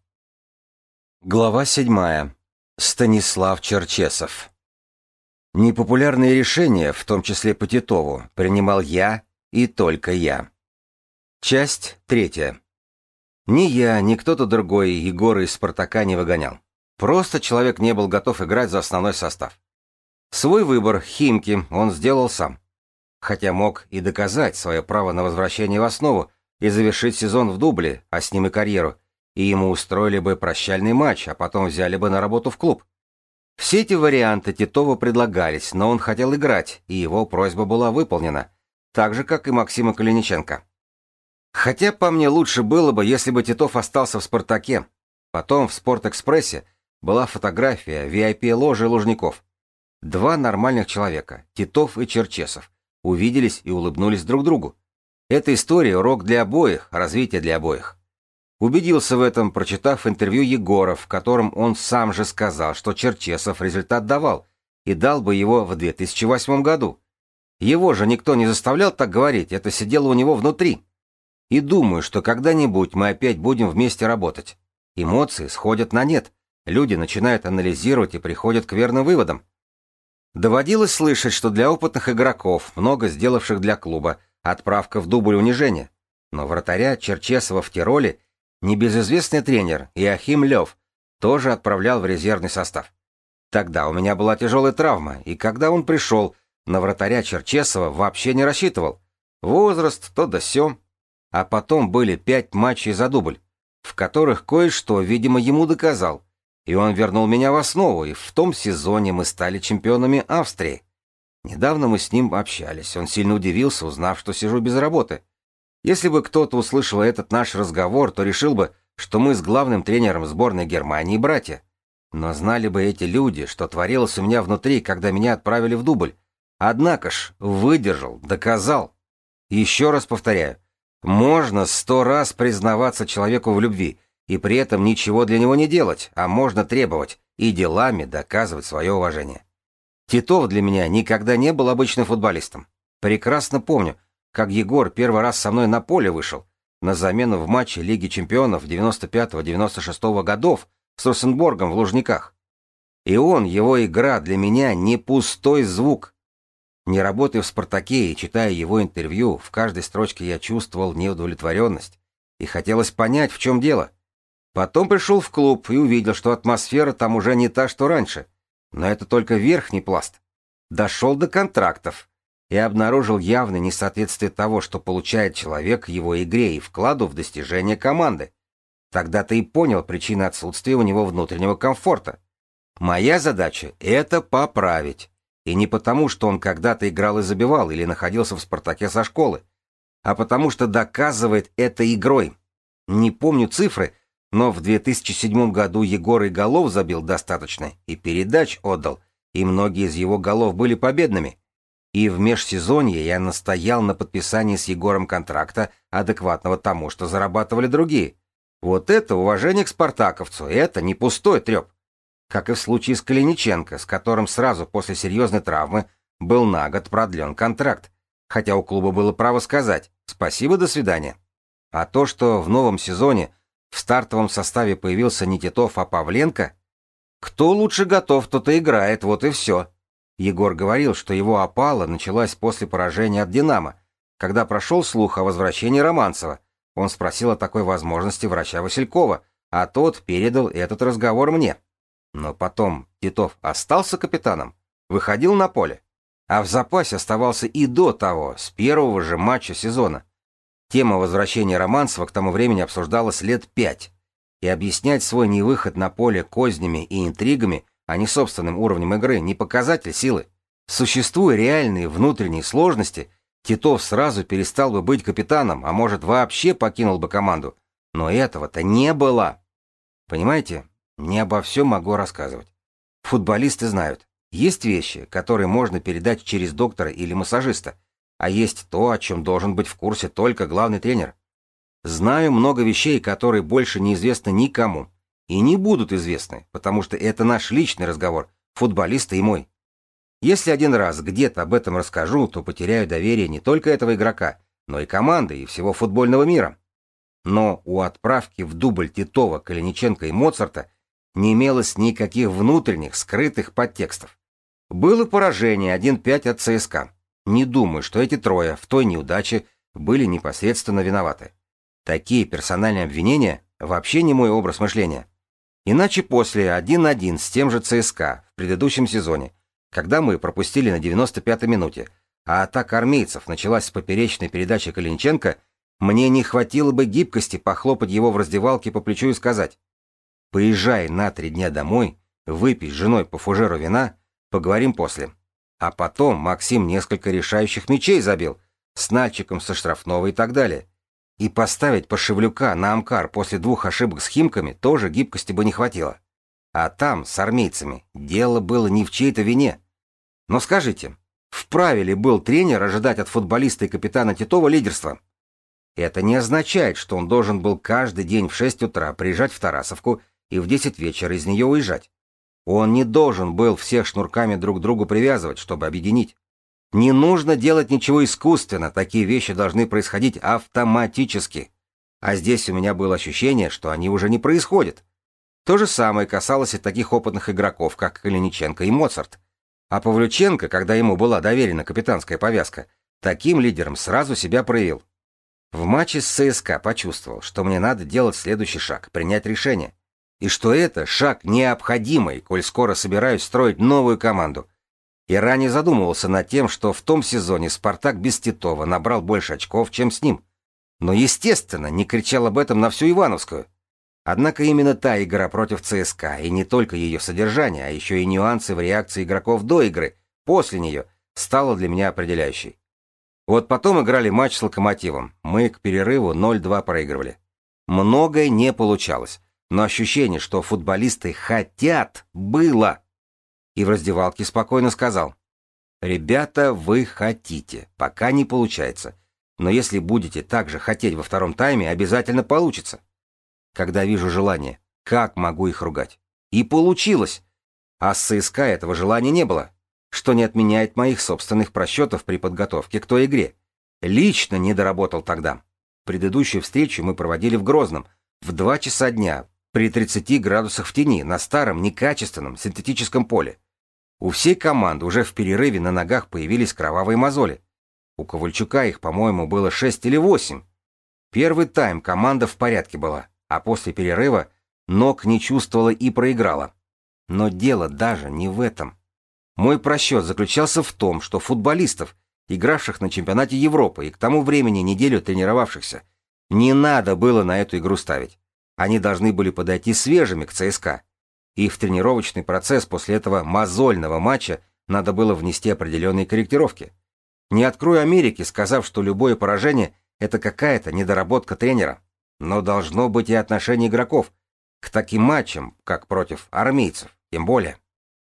Глава 7. Станислав Черчесов. Непопулярные решения, в том числе по Титову, принимал я и только я. Часть 3. Ни я, ни кто-то другой Егора из «Спартака» не выгонял. Просто человек не был готов играть за основной состав. Свой выбор, Химки, он сделал сам. Хотя мог и доказать свое право на возвращение в основу и завершить сезон в дубле, а с ним и карьеру, и ему устроили бы прощальный матч, а потом взяли бы на работу в клуб. Все эти варианты Титову предлагались, но он хотел играть, и его просьба была выполнена, так же, как и Максима Калиниченко. Хотя, по мне, лучше было бы, если бы Титов остался в «Спартаке». Потом в «Спортэкспрессе» была фотография VIP-ложи Лужников. 2 нормальных человека, Титов и Черчесов, увиделись и улыбнулись друг другу. Эта история — урок для обоих, развитие для обоих. Убедился в этом, прочитав интервью Егора, в котором он сам же сказал, что Черчесов результат давал, и дал бы его в 2008 году. Его же никто не заставлял так говорить, это сидело у него внутри. И думаю, что когда-нибудь мы опять будем вместе работать. Эмоции сходят на нет, люди начинают анализировать и приходят к верным выводам. Доводилось слышать, что для опытных игроков, много сделавших для клуба, отправка в дубль унижения. Но вратаря Черчесова в Тироле небезызвестный тренер Иоахим Лев тоже отправлял в резервный состав. Тогда у меня была тяжелая травма, и когда он пришел, на вратаря Черчесова вообще не рассчитывал. Возраст, то да сё. А потом были 5 матчей за дубль, в которых кое-что, видимо, ему доказал. И он вернул меня в основу, и в том сезоне мы стали чемпионами Австрии. Недавно мы с ним общались, он сильно удивился, узнав, что сижу без работы. Если бы кто-то услышал этот наш разговор, то решил бы, что мы с главным тренером сборной Германии братья. Но знали бы эти люди, что творилось у меня внутри, когда меня отправили в дубль. Однако ж, выдержал, доказал. Еще раз повторяю, можно 100 раз признаваться человеку в любви, и при этом ничего для него не делать, а можно требовать и делами доказывать свое уважение. Титов для меня никогда не был обычным футболистом. Прекрасно помню, как Егор первый раз со мной на поле вышел, на замену в матче Лиги чемпионов 95-96 годов с Росенборгом в Лужниках. И его игра для меня не пустой звук. Не работая в «Спартаке» и читая его интервью, в каждой строчке я чувствовал неудовлетворенность, и хотелось понять, в чем дело. Потом пришел в клуб и увидел, что атмосфера там уже не та, что раньше. Но это только верхний пласт. Дошел до контрактов и обнаружил явное несоответствие того, что получает человек в его игре и вкладу в достижение команды. Тогда-то и понял причину отсутствия у него внутреннего комфорта. Моя задача — это поправить. И не потому, что он когда-то играл и забивал или находился в «Спартаке» со школы, а потому что доказывает это игрой. Не помню цифры, но в 2007 году Егор и голов забил достаточно, и передач отдал, и многие из его голов были победными. И в межсезонье я настоял на подписании с Егором контракта, адекватного тому, что зарабатывали другие. Вот это уважение к спартаковцу, это не пустой треп. Как и в случае с Калиниченко, с которым сразу после серьезной травмы был на год продлен контракт, хотя у клуба было право сказать «спасибо, до свидания». А то, что в новом сезоне в стартовом составе появился не Титов, а Павленко, кто лучше готов, тот и играет, вот и все. Егор говорил, что его опала началась после поражения от «Динамо», когда прошел слух о возвращении Романцева. Он спросил о такой возможности врача Василькова, а тот передал этот разговор мне. Но потом Титов остался капитаном, выходил на поле, а в запасе оставался и до того, с первого же матча сезона. Тема возвращения Романцева к тому времени обсуждалась лет 5, и объяснять свой невыход на поле кознями и интригами, а не собственным уровнем игры, не показатель силы. Существуя реальные внутренние сложности, Титов сразу перестал бы быть капитаном, а может вообще покинул бы команду. Но этого-то не было. Понимаете? Не обо всем могу рассказывать. Футболисты знают, есть вещи, которые можно передать через доктора или массажиста, а есть то, о чем должен быть в курсе только главный тренер. Знаю много вещей, которые больше не известны никому, и не будут известны, потому что это наш личный разговор, футболиста и мой. Если один раз где-то об этом расскажу, то потеряю доверие не только этого игрока, но и команды, и всего футбольного мира. Но у отправки в дубль Титова, Калиниченко и Моцарта не имелось никаких внутренних, скрытых подтекстов. Было поражение 1-5 от ЦСКА. Не думаю, что эти трое в той неудаче были непосредственно виноваты. Такие персональные обвинения вообще не мой образ мышления. Иначе после 1-1 с тем же ЦСКА в предыдущем сезоне, когда мы пропустили на 95-й минуте, а атака армейцев началась с поперечной передачи Калиниченко, мне не хватило бы гибкости похлопать его в раздевалке по плечу и сказать: «Поезжай на 3 дня домой, выпей с женой по фужеру вина, поговорим после». А потом Максим несколько решающих мячей забил, с Нальчиком со штрафного и так далее. И поставить Пошевлюка на Амкар после 2 ошибок с Химками тоже гибкости бы не хватило. А там, с армейцами, дело было не в чьей-то вине. Но скажите, вправе ли был тренер ожидать от футболиста и капитана Титова лидерства? Это не означает, что он должен был каждый день в 6 утра приезжать в Тарасовку и в 10 вечера из нее уезжать. Он не должен был всех шнурками друг к другу привязывать, чтобы объединить. Не нужно делать ничего искусственно, такие вещи должны происходить автоматически. А здесь у меня было ощущение, что они уже не происходят. То же самое касалось и таких опытных игроков, как Калиниченко и Моцарт. А Павлюченко, когда ему была доверена капитанская повязка, таким лидером сразу себя проявил. В матче с ЦСКА почувствовал, что мне надо делать следующий шаг, принять решение. И что это шаг необходимый, коль скоро собираюсь строить новую команду. И ранее задумывался над тем, что в том сезоне «Спартак» без Титова набрал больше очков, чем с ним. Но, естественно, не кричал об этом на всю Ивановскую. Однако именно та игра против ЦСКА, и не только ее содержание, а еще и нюансы в реакции игроков до игры, после нее, стала для меня определяющей. Вот потом играли матч с «Локомотивом». Мы к перерыву 0-2 проигрывали. Многое не получалось, но ощущение, что футболисты хотят, было. И в раздевалке спокойно сказал: «Ребята, вы хотите, пока не получается. Но если будете так же хотеть во втором тайме, обязательно получится». Когда вижу желание, как могу их ругать? И получилось. А с ЦСКА этого желания не было, что не отменяет моих собственных просчетов при подготовке к той игре. Лично не доработал тогда. Предыдущую встречу мы проводили в Грозном в 2 часа дня, при 30 градусах в тени, на старом, некачественном, синтетическом поле. У всей команды уже в перерыве на ногах появились кровавые мозоли. У Ковальчука их, по-моему, было 6 или 8. Первый тайм команда в порядке была, а после перерыва ног не чувствовала и проиграла. Но дело даже не в этом. Мой просчет заключался в том, что футболистов, игравших на чемпионате Европы и к тому времени неделю тренировавшихся, не надо было на эту игру ставить. Они должны были подойти свежими к ЦСКА. И в тренировочный процесс после этого мозольного матча надо было внести определенные корректировки. Не открою Америки, сказав, что любое поражение – это какая-то недоработка тренера. Но должно быть и отношение игроков к таким матчам, как против армейцев, тем более.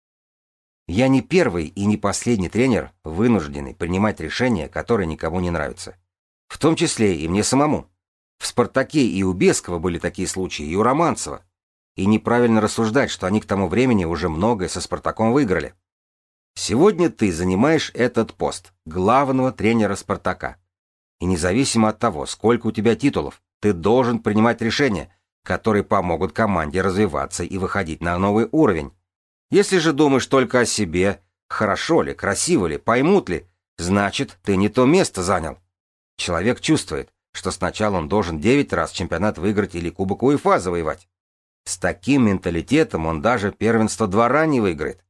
Я не первый и не последний тренер, вынужденный принимать решения, которые никому не нравятся. В том числе и мне самому. В «Спартаке» и у Бескова были такие случаи, и у Романцева. И неправильно рассуждать, что они к тому времени уже многое со «Спартаком» выиграли. Сегодня ты занимаешь этот пост главного тренера «Спартака». И независимо от того, сколько у тебя титулов, ты должен принимать решения, которые помогут команде развиваться и выходить на новый уровень. Если же думаешь только о себе, хорошо ли, красиво ли, поймут ли, значит, ты не то место занял. Человек чувствует, что сначала он должен 9 раз чемпионат выиграть или Кубок УЕФА завоевать. С таким менталитетом он даже первенство двора не выиграет.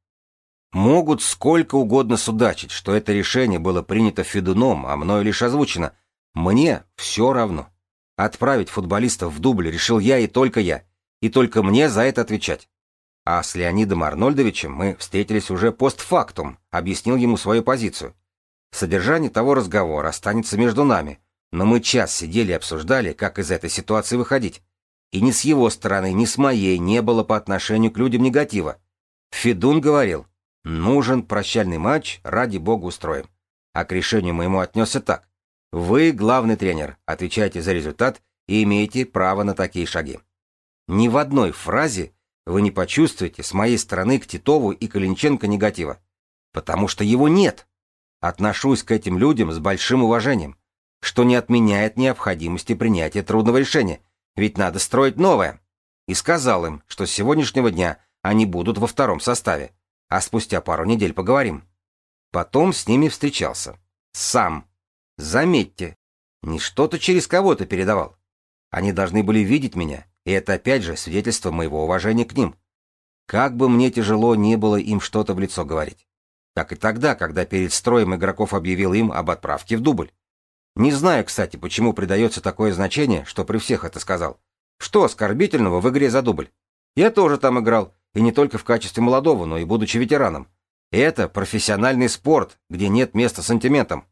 Могут сколько угодно судачить, что это решение было принято Федуном, а мною лишь озвучено. Мне все равно. Отправить футболистов в дубль решил я и только мне за это отвечать. А с Леонидом Арнольдовичем мы встретились уже постфактум, объяснил ему свою позицию. Содержание того разговора останется между нами, но мы час сидели и обсуждали, как из этой ситуации выходить. И ни с его стороны, ни с моей не было по отношению к людям негатива. Федун говорил: нужен прощальный матч, ради бога устроим. А к решению моему отнесся так: вы главный тренер, отвечаете за результат и имеете право на такие шаги. Ни в одной фразе вы не почувствуете с моей стороны к Титову и Калиниченко негатива. Потому что его нет. Отношусь к этим людям с большим уважением, что не отменяет необходимости принятия трудного решения, ведь надо строить новое. И сказал им, что с сегодняшнего дня они будут во втором составе, а спустя пару недель поговорим. Потом с ними встречался. Сам. Заметьте, не что-то через кого-то передавал. Они должны были видеть меня, и это опять же свидетельство моего уважения к ним. Как бы мне тяжело не было им что-то в лицо говорить. Как и тогда, когда перед строем игроков объявил им об отправке в дубль. Не знаю, кстати, почему придается такое значение, что при всех это сказал. Что оскорбительного в игре за дубль? Я тоже там играл, и не только в качестве молодого, но и будучи ветераном. Это профессиональный спорт, где нет места сантиментам.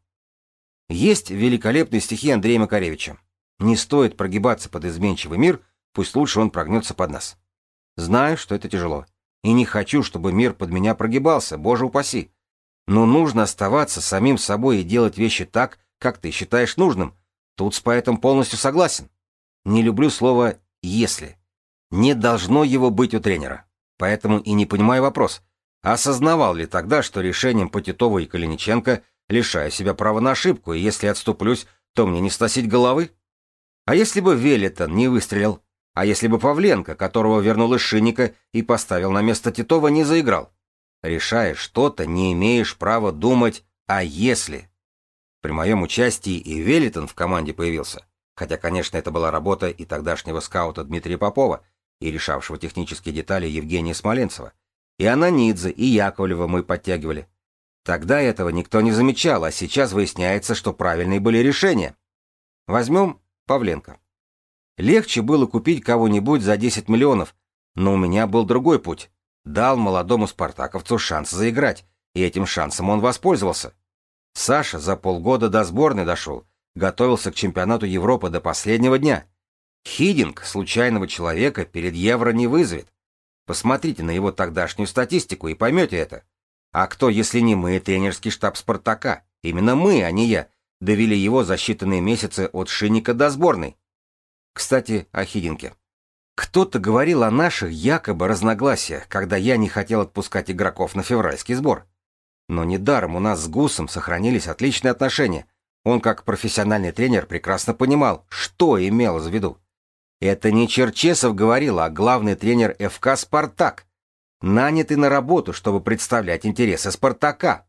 Есть великолепные стихи Андрея Макаревича. Не стоит прогибаться под изменчивый мир, пусть лучше он прогнется под нас. Знаю, что это тяжело. И не хочу, чтобы мир под меня прогибался, боже упаси. Но нужно оставаться самим собой и делать вещи так, как ты считаешь нужным. Тут с поэтом полностью согласен. Не люблю слово «если». Не должно его быть у тренера. Поэтому и не понимаю вопрос. Осознавал ли тогда, что решением по Титову и Калиниченко лишаю себя права на ошибку, и если отступлюсь, то мне не сносить головы? А если бы Велитон не выстрелил? А если бы Павленко, которого вернул из Шинника и поставил на место Титова, не заиграл? Решая что-то, не имеешь права думать «а если?». При моем участии и Велитон в команде появился, хотя, конечно, это была работа и тогдашнего скаута Дмитрия Попова, и решавшего технические детали Евгения Смоленцева. И Ананидзе, и Яковлева мы подтягивали. Тогда этого никто не замечал, а сейчас выясняется, что правильные были решения. Возьмем Павленко. Легче было купить кого-нибудь за 10 миллионов, но у меня был другой путь. Дал молодому спартаковцу шанс заиграть, и этим шансом он воспользовался. Саша за полгода до сборной дошел, готовился к чемпионату Европы до последнего дня. Хидинг случайного человека перед Евро не вызовет. Посмотрите на его тогдашнюю статистику и поймете это. А кто, если не мы, тренерский штаб «Спартака»? Именно мы, а не я, довели его за считанные месяцы от Шинника до сборной. Кстати, о Хидинге. Кто-то говорил о наших якобы разногласиях, когда я не хотел отпускать игроков на февральский сбор. Но недаром у нас с Гусом сохранились отличные отношения. Он, как профессиональный тренер, прекрасно понимал, что имелось в виду. Это не Черчесов говорил, а главный тренер ФК «Спартак», нанятый на работу, чтобы представлять интересы «Спартака».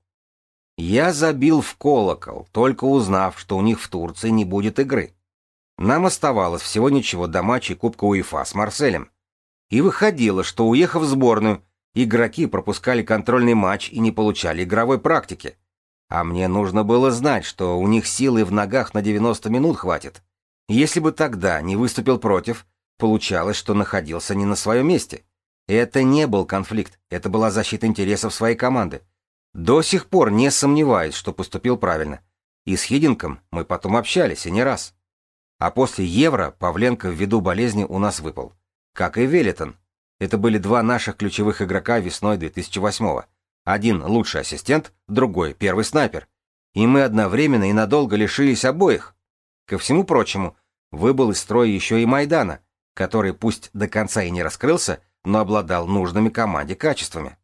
Я забил в колокол, только узнав, что у них в Турции не будет игры. Нам оставалось всего ничего до матчей Кубка УЕФА с Марселем. И выходило, что, уехав в сборную, игроки пропускали контрольный матч и не получали игровой практики. А мне нужно было знать, что у них силы в ногах на 90 минут хватит. Если бы тогда не выступил против, получалось, что находился не на своем месте. Это не был конфликт, это была защита интересов своей команды. До сих пор не сомневаюсь, что поступил правильно. И с Хидинком мы потом общались, и не раз. А после Евро Павленко ввиду болезни у нас выпал. Как и Велитон. Это были два наших ключевых игрока весной 2008-го. Один лучший ассистент, другой первый снайпер. И мы одновременно и надолго лишились обоих. Ко всему прочему, выбыл из строя еще и Майдана, который пусть до конца и не раскрылся, но обладал нужными команде качествами.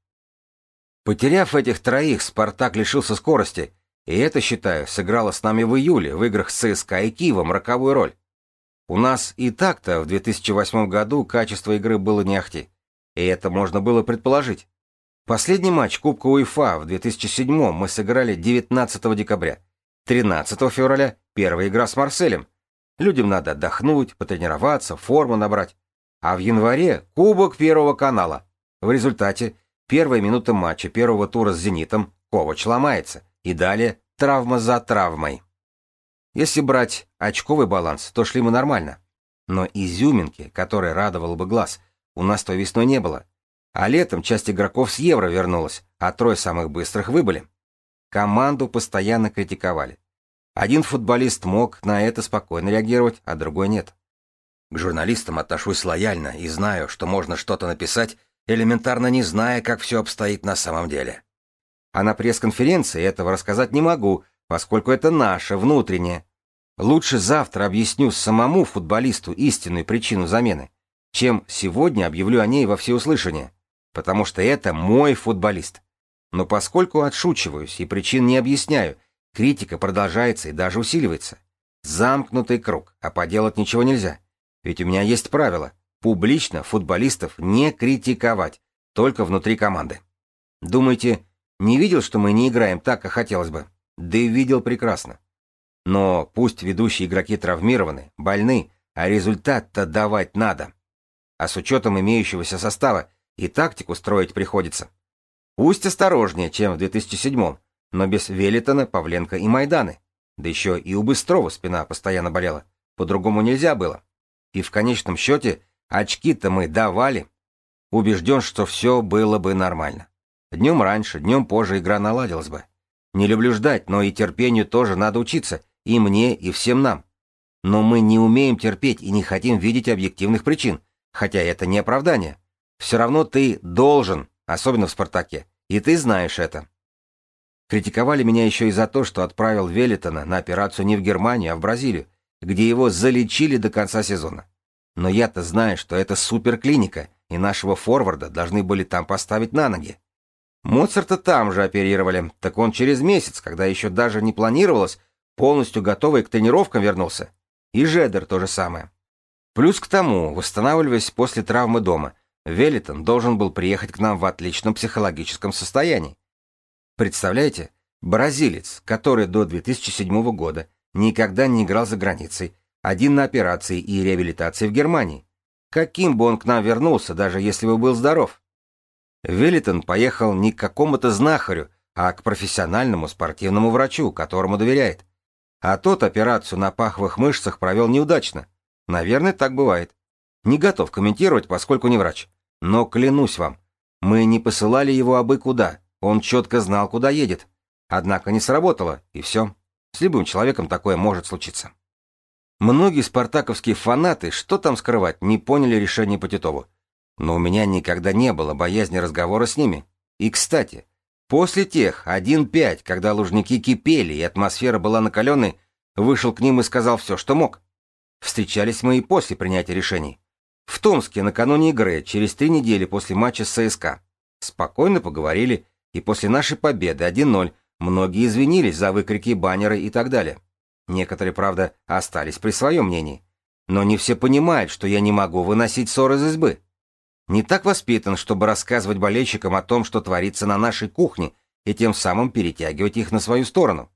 Потеряв этих троих, «Спартак» лишился скорости, и это, считаю, сыграло с нами в июле в играх с ЦСКА и Киевом роковую роль. У нас и так-то в 2008 году качество игры было не ахти, и это можно было предположить. Последний матч Кубка УЕФА в 2007 мы сыграли 19 декабря. 13 февраля первая игра с Марселем. Людям надо отдохнуть, потренироваться, форму набрать. А в январе Кубок Первого канала. В результате первая минута матча первого тура с «Зенитом» Ковач ломается. И далее травма за травмой. Если брать очковый баланс, то шли мы нормально. Но изюминки, которая радовала бы глаз, у нас той весной не было. А летом часть игроков с Евро вернулась, а трое самых быстрых выбыли. Команду постоянно критиковали. Один футболист мог на это спокойно реагировать, а другой нет. К журналистам отношусь лояльно и знаю, что можно что-то написать, элементарно не зная, как все обстоит на самом деле. А на пресс-конференции этого рассказать не могу, поскольку это наше, внутреннее. Лучше завтра объясню самому футболисту истинную причину замены, чем сегодня объявлю о ней во всеуслышание, потому что это мой футболист. Но поскольку отшучиваюсь и причин не объясняю, критика продолжается и даже усиливается. Замкнутый круг, а поделать ничего нельзя. Ведь у меня есть правило: публично футболистов не критиковать, только внутри команды. Думаете, не видел, что мы не играем так, как хотелось бы? Да и видел прекрасно. Но пусть ведущие игроки травмированы, больны, а результат-то давать надо. А с учетом имеющегося состава и тактику строить приходится. Пусть осторожнее, чем в 2007-м, но без Велитона, Павленко и Майданы. Да еще и у Быстрова спина постоянно болела. По-другому нельзя было. И в конечном счете очки-то мы давали. Убежден, что все было бы нормально. Днем раньше, днем позже игра наладилась бы. Не люблю ждать, но и терпению тоже надо учиться. И мне, и всем нам. Но мы не умеем терпеть и не хотим видеть объективных причин. Хотя это не оправдание. Все равно ты должен, особенно в «Спартаке». И ты знаешь это. Критиковали меня еще и за то, что отправил Велитона на операцию не в Германию, а в Бразилию, где его залечили до конца сезона. Но я-то знаю, что это суперклиника, и нашего форварда должны были там поставить на ноги. Моцарта там же оперировали, так он через месяц, когда еще даже не планировалось, полностью готовый к тренировкам вернулся. И Жедер то же самое. Плюс к тому, восстанавливаясь после травмы дома, Веллитон должен был приехать к нам в отличном психологическом состоянии. Представляете, бразилец, который до 2007 года никогда не играл за границей, один на операции и реабилитации в Германии. Каким бы он к нам вернулся, даже если бы был здоров? Веллитон поехал не к какому-то знахарю, а к профессиональному спортивному врачу, которому доверяет. А тот операцию на паховых мышцах провел неудачно. Наверное, так бывает. Не готов комментировать, поскольку не врач. Но клянусь вам, мы не посылали его абы куда. Он четко знал, куда едет. Однако не сработало, и все. С любым человеком такое может случиться. Многие спартаковские фанаты, что там скрывать, не поняли решение по Титову. Но у меня никогда не было боязни разговора с ними. И, кстати, после тех 1-5, когда Лужники кипели и атмосфера была накаленной, вышел к ним и сказал все, что мог. Встречались мы и после принятия решений. В Томске накануне игры, через 3 недели после матча с ЦСКА. Спокойно поговорили, и после нашей победы 1-0 многие извинились за выкрики, баннеры и так далее. Некоторые, правда, остались при своем мнении. Но не все понимают, что я не могу выносить ссор из избы. Не так воспитан, чтобы рассказывать болельщикам о том, что творится на нашей кухне, и тем самым перетягивать их на свою сторону.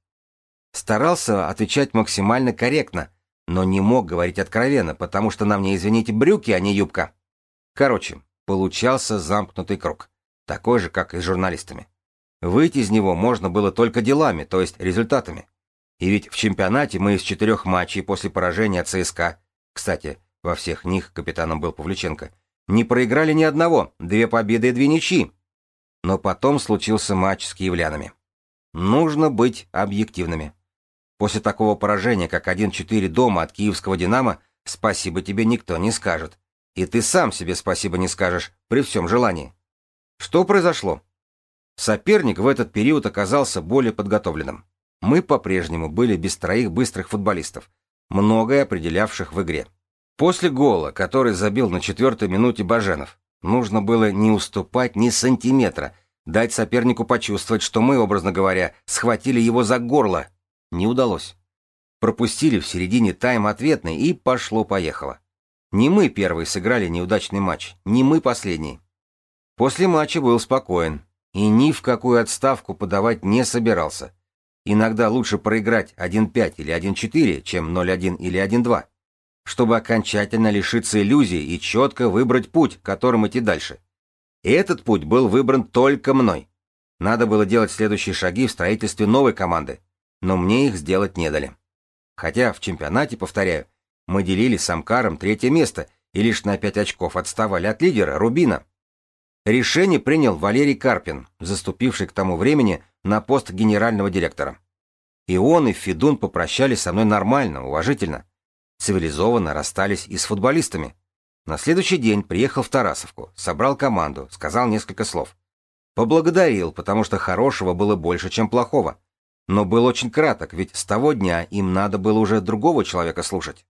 Старался отвечать максимально корректно, но не мог говорить откровенно, потому что на мне, извините, брюки, а не юбка. Короче, получался замкнутый круг, такой же, как и с журналистами. Выйти из него можно было только делами, то есть результатами. И ведь в чемпионате мы из 4 матчей после поражения от ЦСКА, кстати, во всех них капитаном был Павлюченко, не проиграли ни одного, 2 победы и 2 ничьи. Но потом случился матч с киевлянами. Нужно быть объективными. После такого поражения, как 1-4 дома от киевского «Динамо», спасибо тебе никто не скажет. И ты сам себе спасибо не скажешь, при всем желании. Что произошло? Соперник в этот период оказался более подготовленным. Мы по-прежнему были без 3 быстрых футболистов, многое определявших в игре. После гола, который забил на 4-й минуте Баженов, нужно было не уступать ни сантиметра, дать сопернику почувствовать, что мы, образно говоря, схватили его за горло. Не удалось. Пропустили в середине тайма ответный, и пошло-поехало. Не мы первые сыграли неудачный матч, не мы последние. После матча был спокоен, и ни в какую отставку подавать не собирался. Иногда лучше проиграть 1-5 или 1-4, чем 0-1 или 1-2, чтобы окончательно лишиться иллюзий и четко выбрать путь, которым идти дальше. И этот путь был выбран только мной. Надо было делать следующие шаги в строительстве новой команды, но мне их сделать не дали. Хотя в чемпионате, повторяю, мы делили с Амкаром 3-е место и лишь на 5 очков отставали от лидера Рубина. Решение принял Валерий Карпин, заступивший к тому времени на пост генерального директора. И он, и Федун попрощались со мной нормально, уважительно. Цивилизованно расстались и с футболистами. На следующий день приехал в Тарасовку, собрал команду, сказал несколько слов. Поблагодарил, потому что хорошего было больше, чем плохого. Но был очень краток, ведь с того дня им надо было уже другого человека слушать.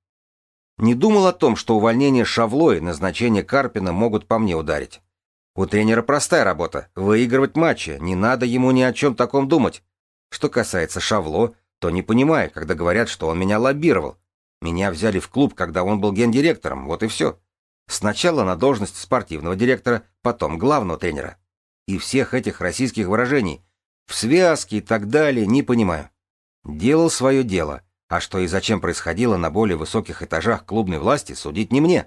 Не думал о том, что увольнение Шавло и назначение Карпина могут по мне ударить. У тренера простая работа — выигрывать матчи, не надо ему ни о чем таком думать. Что касается Шавло, то не понимаю, когда говорят, что он меня лоббировал. Меня взяли в клуб, когда он был гендиректором, вот и все. Сначала на должность спортивного директора, потом главного тренера. И всех этих российских выражений, в связке и так далее, не понимаю. Делал свое дело, а что и зачем происходило на более высоких этажах клубной власти, судить не мне.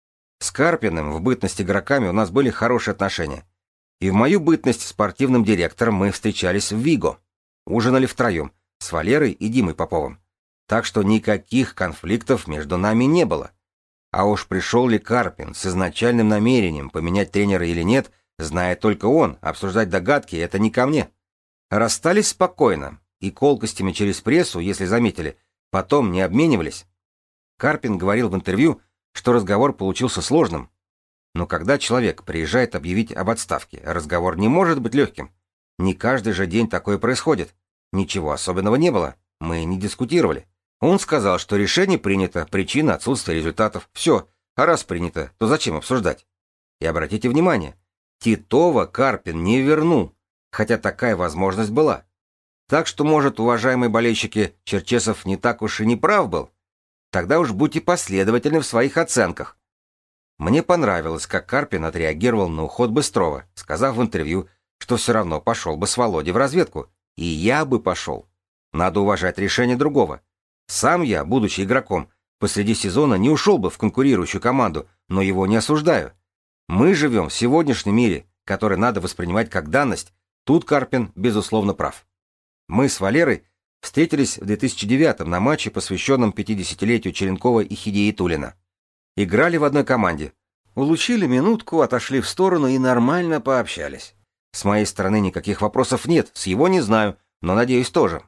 С Карпиным в бытность игроками у нас были хорошие отношения. И в мою бытность спортивным директором мы встречались в Виго. Ужинали втроем, с Валерой и Димой Поповым. Так что никаких конфликтов между нами не было. А уж пришел ли Карпин с изначальным намерением поменять тренера или нет, знает только он, обсуждать догадки — это не ко мне. Расстались спокойно, и колкостями через прессу, если заметили, потом не обменивались. Карпин говорил в интервью, что разговор получился сложным. Но когда человек приезжает объявить об отставке, разговор не может быть легким. Не каждый же день такое происходит. Ничего особенного не было, мы не дискутировали. Он сказал, что решение принято, причина отсутствия результатов. Все, а раз принято, то зачем обсуждать? И обратите внимание, Титова Карпин не вернул, хотя такая возможность была. Так что, может, уважаемые болельщики, Черчесов не так уж и не прав был? Тогда уж будьте последовательны в своих оценках. Мне понравилось, как Карпин отреагировал на уход Быстрова, сказав в интервью, что все равно пошел бы с Володей в разведку. И я бы пошел. Надо уважать решение другого. Сам я, будучи игроком, посреди сезона не ушел бы в конкурирующую команду, но его не осуждаю. Мы живем в сегодняшнем мире, который надо воспринимать как данность. Тут Карпин, безусловно, прав. Мы с Валерой встретились в 2009-м на матче, посвященном 50-летию Черенкова и Хидеи-Тулина. Играли в одной команде. Улучили минутку, отошли в сторону и нормально пообщались. С моей стороны никаких вопросов нет, с его не знаю, но надеюсь тоже.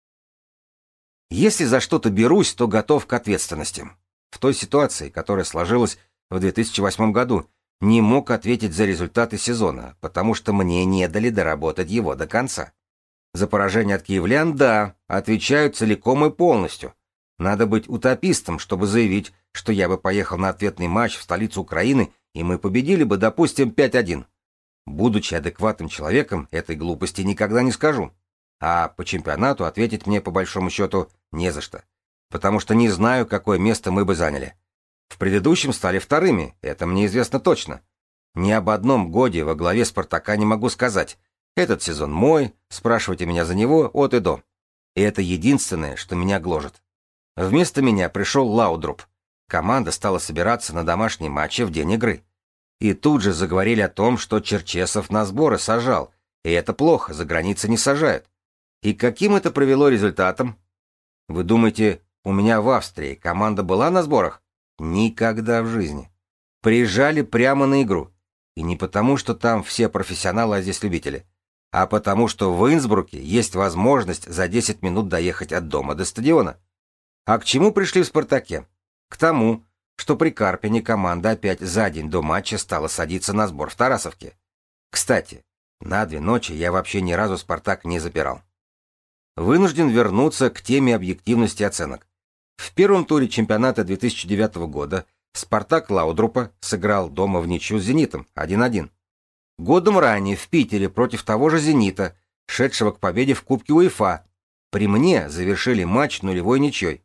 Если за что-то берусь, то готов к ответственности. В той ситуации, которая сложилась в 2008 году, не мог ответить за результаты сезона, потому что мне не дали доработать его до конца. За поражение от киевлян, да, отвечаю целиком и полностью. Надо быть утопистом, чтобы заявить, что я бы поехал на ответный матч в столицу Украины, и мы победили бы, допустим, 5-1. Будучи адекватным человеком, этой глупости никогда не скажу. А по чемпионату ответить мне, по большому счету, не за что. Потому что не знаю, какое место мы бы заняли. В предыдущем стали вторыми, это мне известно точно. Ни об одном годе во главе «Спартака» не могу сказать. Этот сезон мой, спрашивайте меня за него от и до. И это единственное, что меня гложет. Вместо меня пришел Лаудруп. Команда стала собираться на домашние матчи в день игры. И тут же заговорили о том, что Черчесов на сборы сажал, и это плохо, за границей не сажают. И каким это привело результатом? Вы думаете, у меня в Австрии команда была на сборах? Никогда в жизни. Приезжали прямо на игру. И не потому, что там все профессионалы, а здесь любители, а потому, что в Инсбруке есть возможность за 10 минут доехать от дома до стадиона. А к чему пришли в «Спартаке»? К тому, что при Карпине команда опять за день до матча стала садиться на сбор в Тарасовке. Кстати, на 2 ночи я вообще ни разу «Спартак» не запирал. Вынужден вернуться к теме объективности оценок. В первом туре чемпионата 2009 года «Спартак» Лаудрупа сыграл дома в ничью с «Зенитом» 1-1. Годом ранее в Питере против того же «Зенита», шедшего к победе в Кубке УЕФА, при мне завершили матч 0-0 ничьей.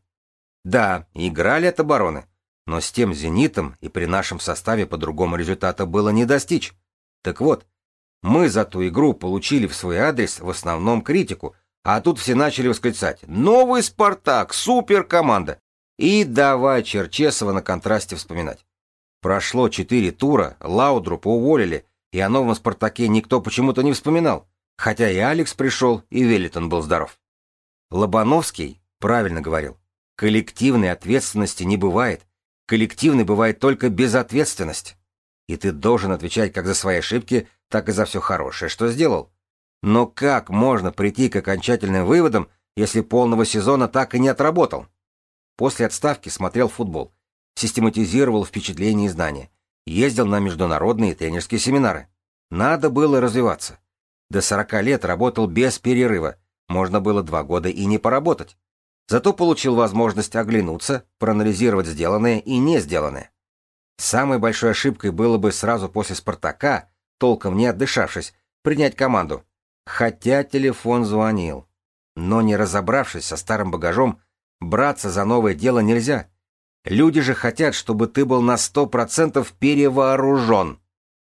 Да, играли от обороны, но с тем «Зенитом» и при нашем составе по-другому результата было не достичь. Так вот, мы за ту игру получили в свой адрес в основном критику, а тут все начали восклицать: «Новый «Спартак», суперкоманда!» И давай Черчесова на контрасте вспоминать. Прошло 4 тура, Лаудрупа уволили, и о новом «Спартаке» никто почему-то не вспоминал, хотя и Алекс пришел, и Велитон был здоров. Лобановский правильно говорил: коллективной ответственности не бывает, коллективной бывает только безответственность. И ты должен отвечать как за свои ошибки, так и за все хорошее, что сделал. Но как можно прийти к окончательным выводам, если полного сезона так и не отработал? После отставки смотрел футбол, систематизировал впечатления и знания, ездил на международные тренерские семинары. Надо было развиваться. До 40 лет работал без перерыва, можно было 2 года и не поработать. Зато получил возможность оглянуться, проанализировать сделанное и не сделанное. Самой большой ошибкой было бы сразу после «Спартака», толком не отдышавшись, принять команду. Хотя телефон звонил. Но не разобравшись со старым багажом, браться за новое дело нельзя. Люди же хотят, чтобы ты был на 100% перевооружен.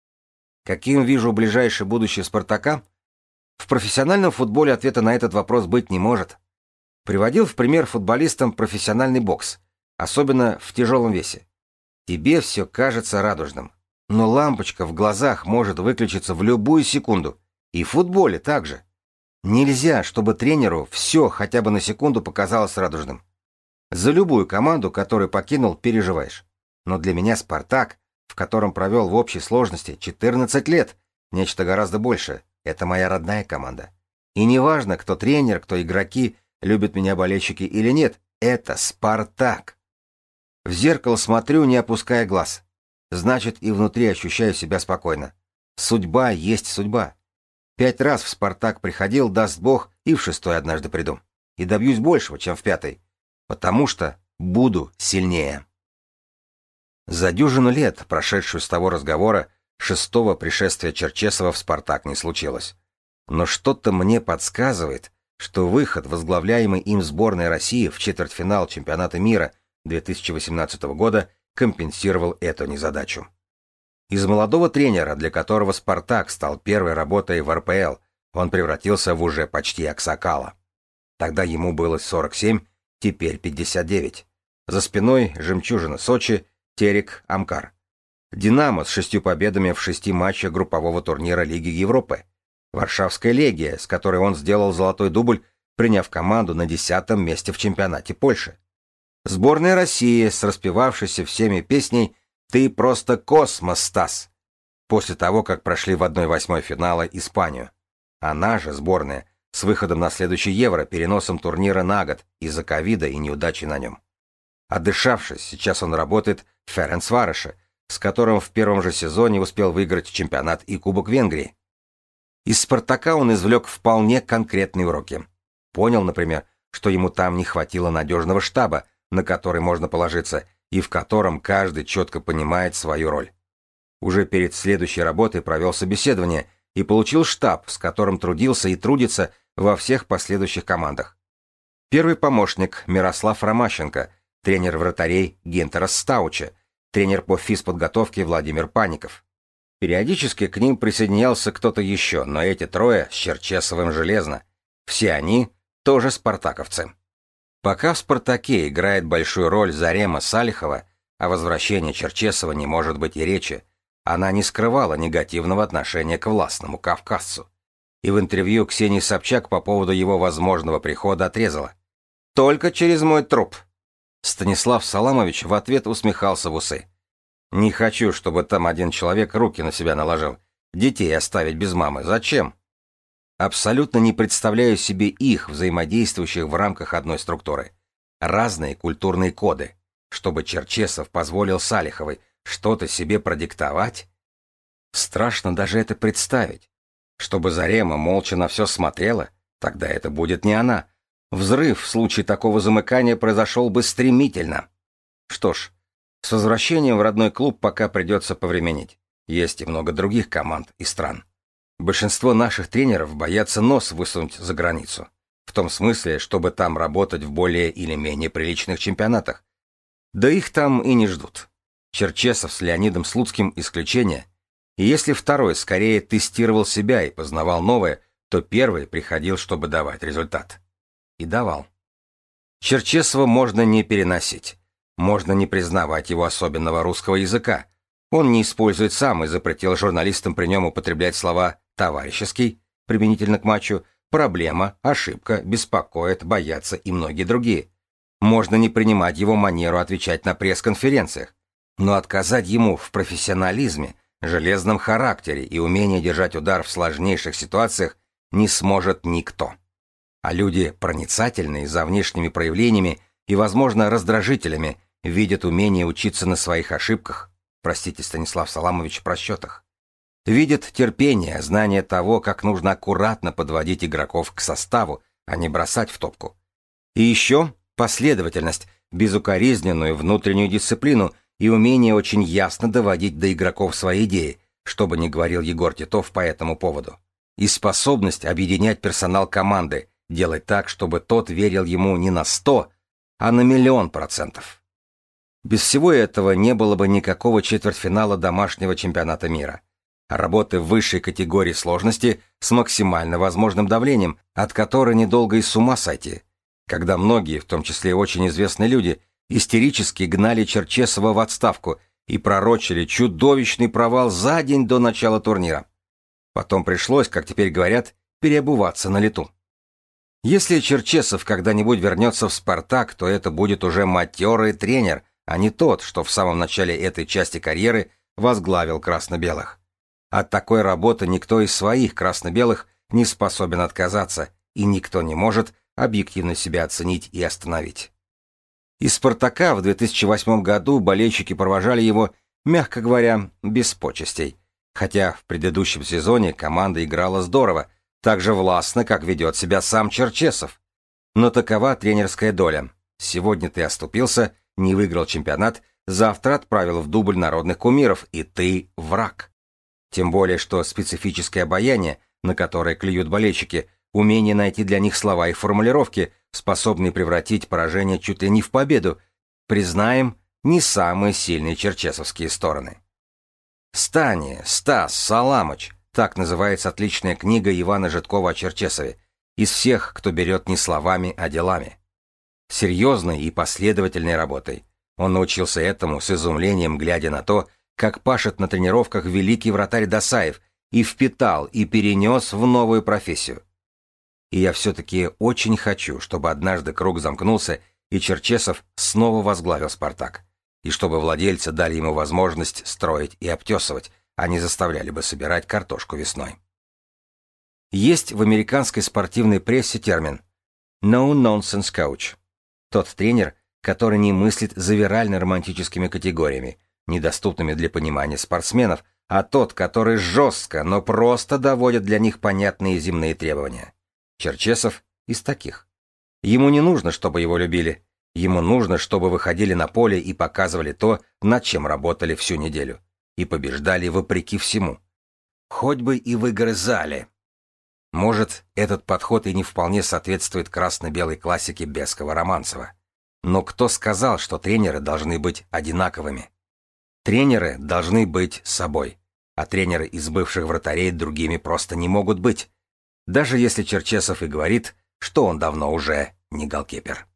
Каким вижу ближайшее будущее «Спартака»? В профессиональном футболе ответа на этот вопрос быть не может. Приводил в пример футболистам профессиональный бокс, особенно в тяжелом весе. Тебе все кажется радужным, но лампочка в глазах может выключиться в любую секунду. И в футболе также. Нельзя, чтобы тренеру все хотя бы на секунду показалось радужным. За любую команду, которую покинул, переживаешь. Но для меня «Спартак», в котором провел в общей сложности 14 лет, нечто гораздо большее. Это моя родная команда. И неважно, кто тренер, кто игроки, любят меня болельщики или нет, это «Спартак». В зеркало смотрю, не опуская глаз. Значит, и внутри ощущаю себя спокойно. Судьба есть судьба. 5 раз в «Спартак» приходил, даст Бог, и в 6-й однажды приду. И добьюсь большего, чем в 5-й. Потому что буду сильнее. За дюжину лет, прошедшую с того разговора, шестого пришествия Черчесова в «Спартак» не случилось. Но что-то мне подсказывает, что выход возглавляемый им сборной России в четвертьфинал чемпионата мира 2018 года компенсировал эту незадачу. Из молодого тренера, для которого «Спартак» стал первой работой в РПЛ, он превратился в уже почти аксакала. Тогда ему было 47, теперь 59. За спиной жемчужина Сочи, Терек, Амкар. «Динамо» с 6 победами в 6 матчах группового турнира Лиги Европы. Варшавская «Легия», с которой он сделал золотой дубль, приняв команду на 10-м месте в чемпионате Польши. Сборная России с распевавшейся всеми песней «Ты просто космос, Стас!» после того, как прошли в 1/8 финала Испанию. Она же, сборная, с выходом на следующий Евро, переносом турнира на год из-за ковида и неудачи на нем. Отдышавшись, сейчас он работает в Ференцвароше, с которым в первом же сезоне успел выиграть чемпионат и Кубок Венгрии. Из «Спартака» он извлек вполне конкретные уроки. Понял, например, что ему там не хватило надежного штаба, на который можно положиться, и в котором каждый четко понимает свою роль. Уже перед следующей работой провел собеседование и получил штаб, с которым трудился и трудится во всех последующих командах. Первый помощник Мирослав Ромащенко, тренер вратарей Гинтерас Стауча, тренер по физподготовке Владимир Паников. Периодически к ним присоединялся кто-то еще, но эти трое с Черчесовым железно. Все они тоже спартаковцы. Пока в «Спартаке» играет большую роль Зарема Салихова, о возвращении Черчесова не может быть и речи. Она не скрывала негативного отношения к властному кавказцу. И в интервью Ксении Собчак по поводу его возможного прихода отрезала: «Только через мой труп». Станислав Саламович в ответ усмехался в усы. «Не хочу, чтобы там один человек руки на себя наложил. Детей оставить без мамы. Зачем?» Абсолютно не представляю себе их, взаимодействующих в рамках одной структуры. Разные культурные коды. Чтобы Черчесов позволил Салиховой что-то себе продиктовать? Страшно даже это представить. Чтобы Зарема молча на все смотрела, тогда это будет не она. Взрыв в случае такого замыкания произошел бы стремительно. Что ж, с возвращением в родной клуб пока придется повременить. Есть и много других команд и стран. Большинство наших тренеров боятся нос высунуть за границу. В том смысле, чтобы там работать в более или менее приличных чемпионатах. Да их там и не ждут. Черчесов с Леонидом Слуцким исключение. И если второй скорее тестировал себя и познавал новое, то первый приходил, чтобы давать результат. И давал. Черчесова можно не переносить. Можно не признавать его особенного русского языка. Он не использует сам и запретил журналистам при нем употреблять слова «товарищеский», применительно к матчу, «проблема», «ошибка», «беспокоит», «бояться» и многие другие. Можно не принимать его манеру отвечать на пресс-конференциях, но отказать ему в профессионализме, железном характере и умении держать удар в сложнейших ситуациях не сможет никто. А люди проницательные за внешними проявлениями и, возможно, раздражителями видят умение учиться на своих ошибках, простите, Станислав Саламович, просчетах. Видят терпение, знание того, как нужно аккуратно подводить игроков к составу, а не бросать в топку. И еще последовательность, безукоризненную внутреннюю дисциплину и умение очень ясно доводить до игроков свои идеи, что бы ни говорил Егор Титов по этому поводу. И способность объединять персонал команды, делать так, чтобы тот верил ему не на 100, а на 1000000%. Без всего этого не было бы никакого четвертьфинала домашнего чемпионата мира. Работы в высшей категории сложности с максимально возможным давлением, от которой недолго и с ума сойти, когда многие, в том числе очень известные люди, истерически гнали Черчесова в отставку и пророчили чудовищный провал за день до начала турнира. Потом пришлось, как теперь говорят, переобуваться на лету. Если Черчесов когда-нибудь вернется в «Спартак», то это будет уже матерый тренер, а не тот, что в самом начале этой части карьеры возглавил красно-белых. От такой работы никто из своих красно-белых не способен отказаться, и никто не может объективно себя оценить и остановить. Из «Спартака» в 2008 году болельщики провожали его, мягко говоря, без почестей, хотя в предыдущем сезоне команда играла здорово, так же властно, как ведет себя сам Черчесов. Но такова тренерская доля. Сегодня ты оступился, не выиграл чемпионат, завтра отправил в дубль народных кумиров, и ты враг. Тем более, что специфическое обаяние, на которое клюют болельщики, умение найти для них слова и формулировки, способные превратить поражение чуть ли не в победу, признаем, не самые сильные черчесовские стороны. «Стане, Стас, Саламыч» — так называется отличная книга Ивана Жидкова о Черчесове, из всех, кто берет не словами, а делами. Серьезной и последовательной работой. Он научился этому с изумлением, глядя на то, как пашет на тренировках великий вратарь Досаев, и впитал, и перенес в новую профессию. И я все-таки очень хочу, чтобы однажды круг замкнулся, и Черчесов снова возглавил «Спартак», и чтобы владельцы дали ему возможность строить и обтесывать, а не заставляли бы собирать картошку весной. Есть в американской спортивной прессе термин «no-nonsense coach». Тот тренер, который не мыслит завирально-романтическими категориями, недоступными для понимания спортсменов, а тот, который жестко, но просто доводит для них понятные земные требования. Черчесов из таких. Ему не нужно, чтобы его любили. Ему нужно, чтобы выходили на поле и показывали то, над чем работали всю неделю. И побеждали вопреки всему. Хоть бы и выгрызали. Может, этот подход и не вполне соответствует красно-белой классике Бескова-Романцева. Но кто сказал, что тренеры должны быть одинаковыми? Тренеры должны быть собой, а тренеры из бывших вратарей другими просто не могут быть. Даже если Черчесов и говорит, что он давно уже не голкипер.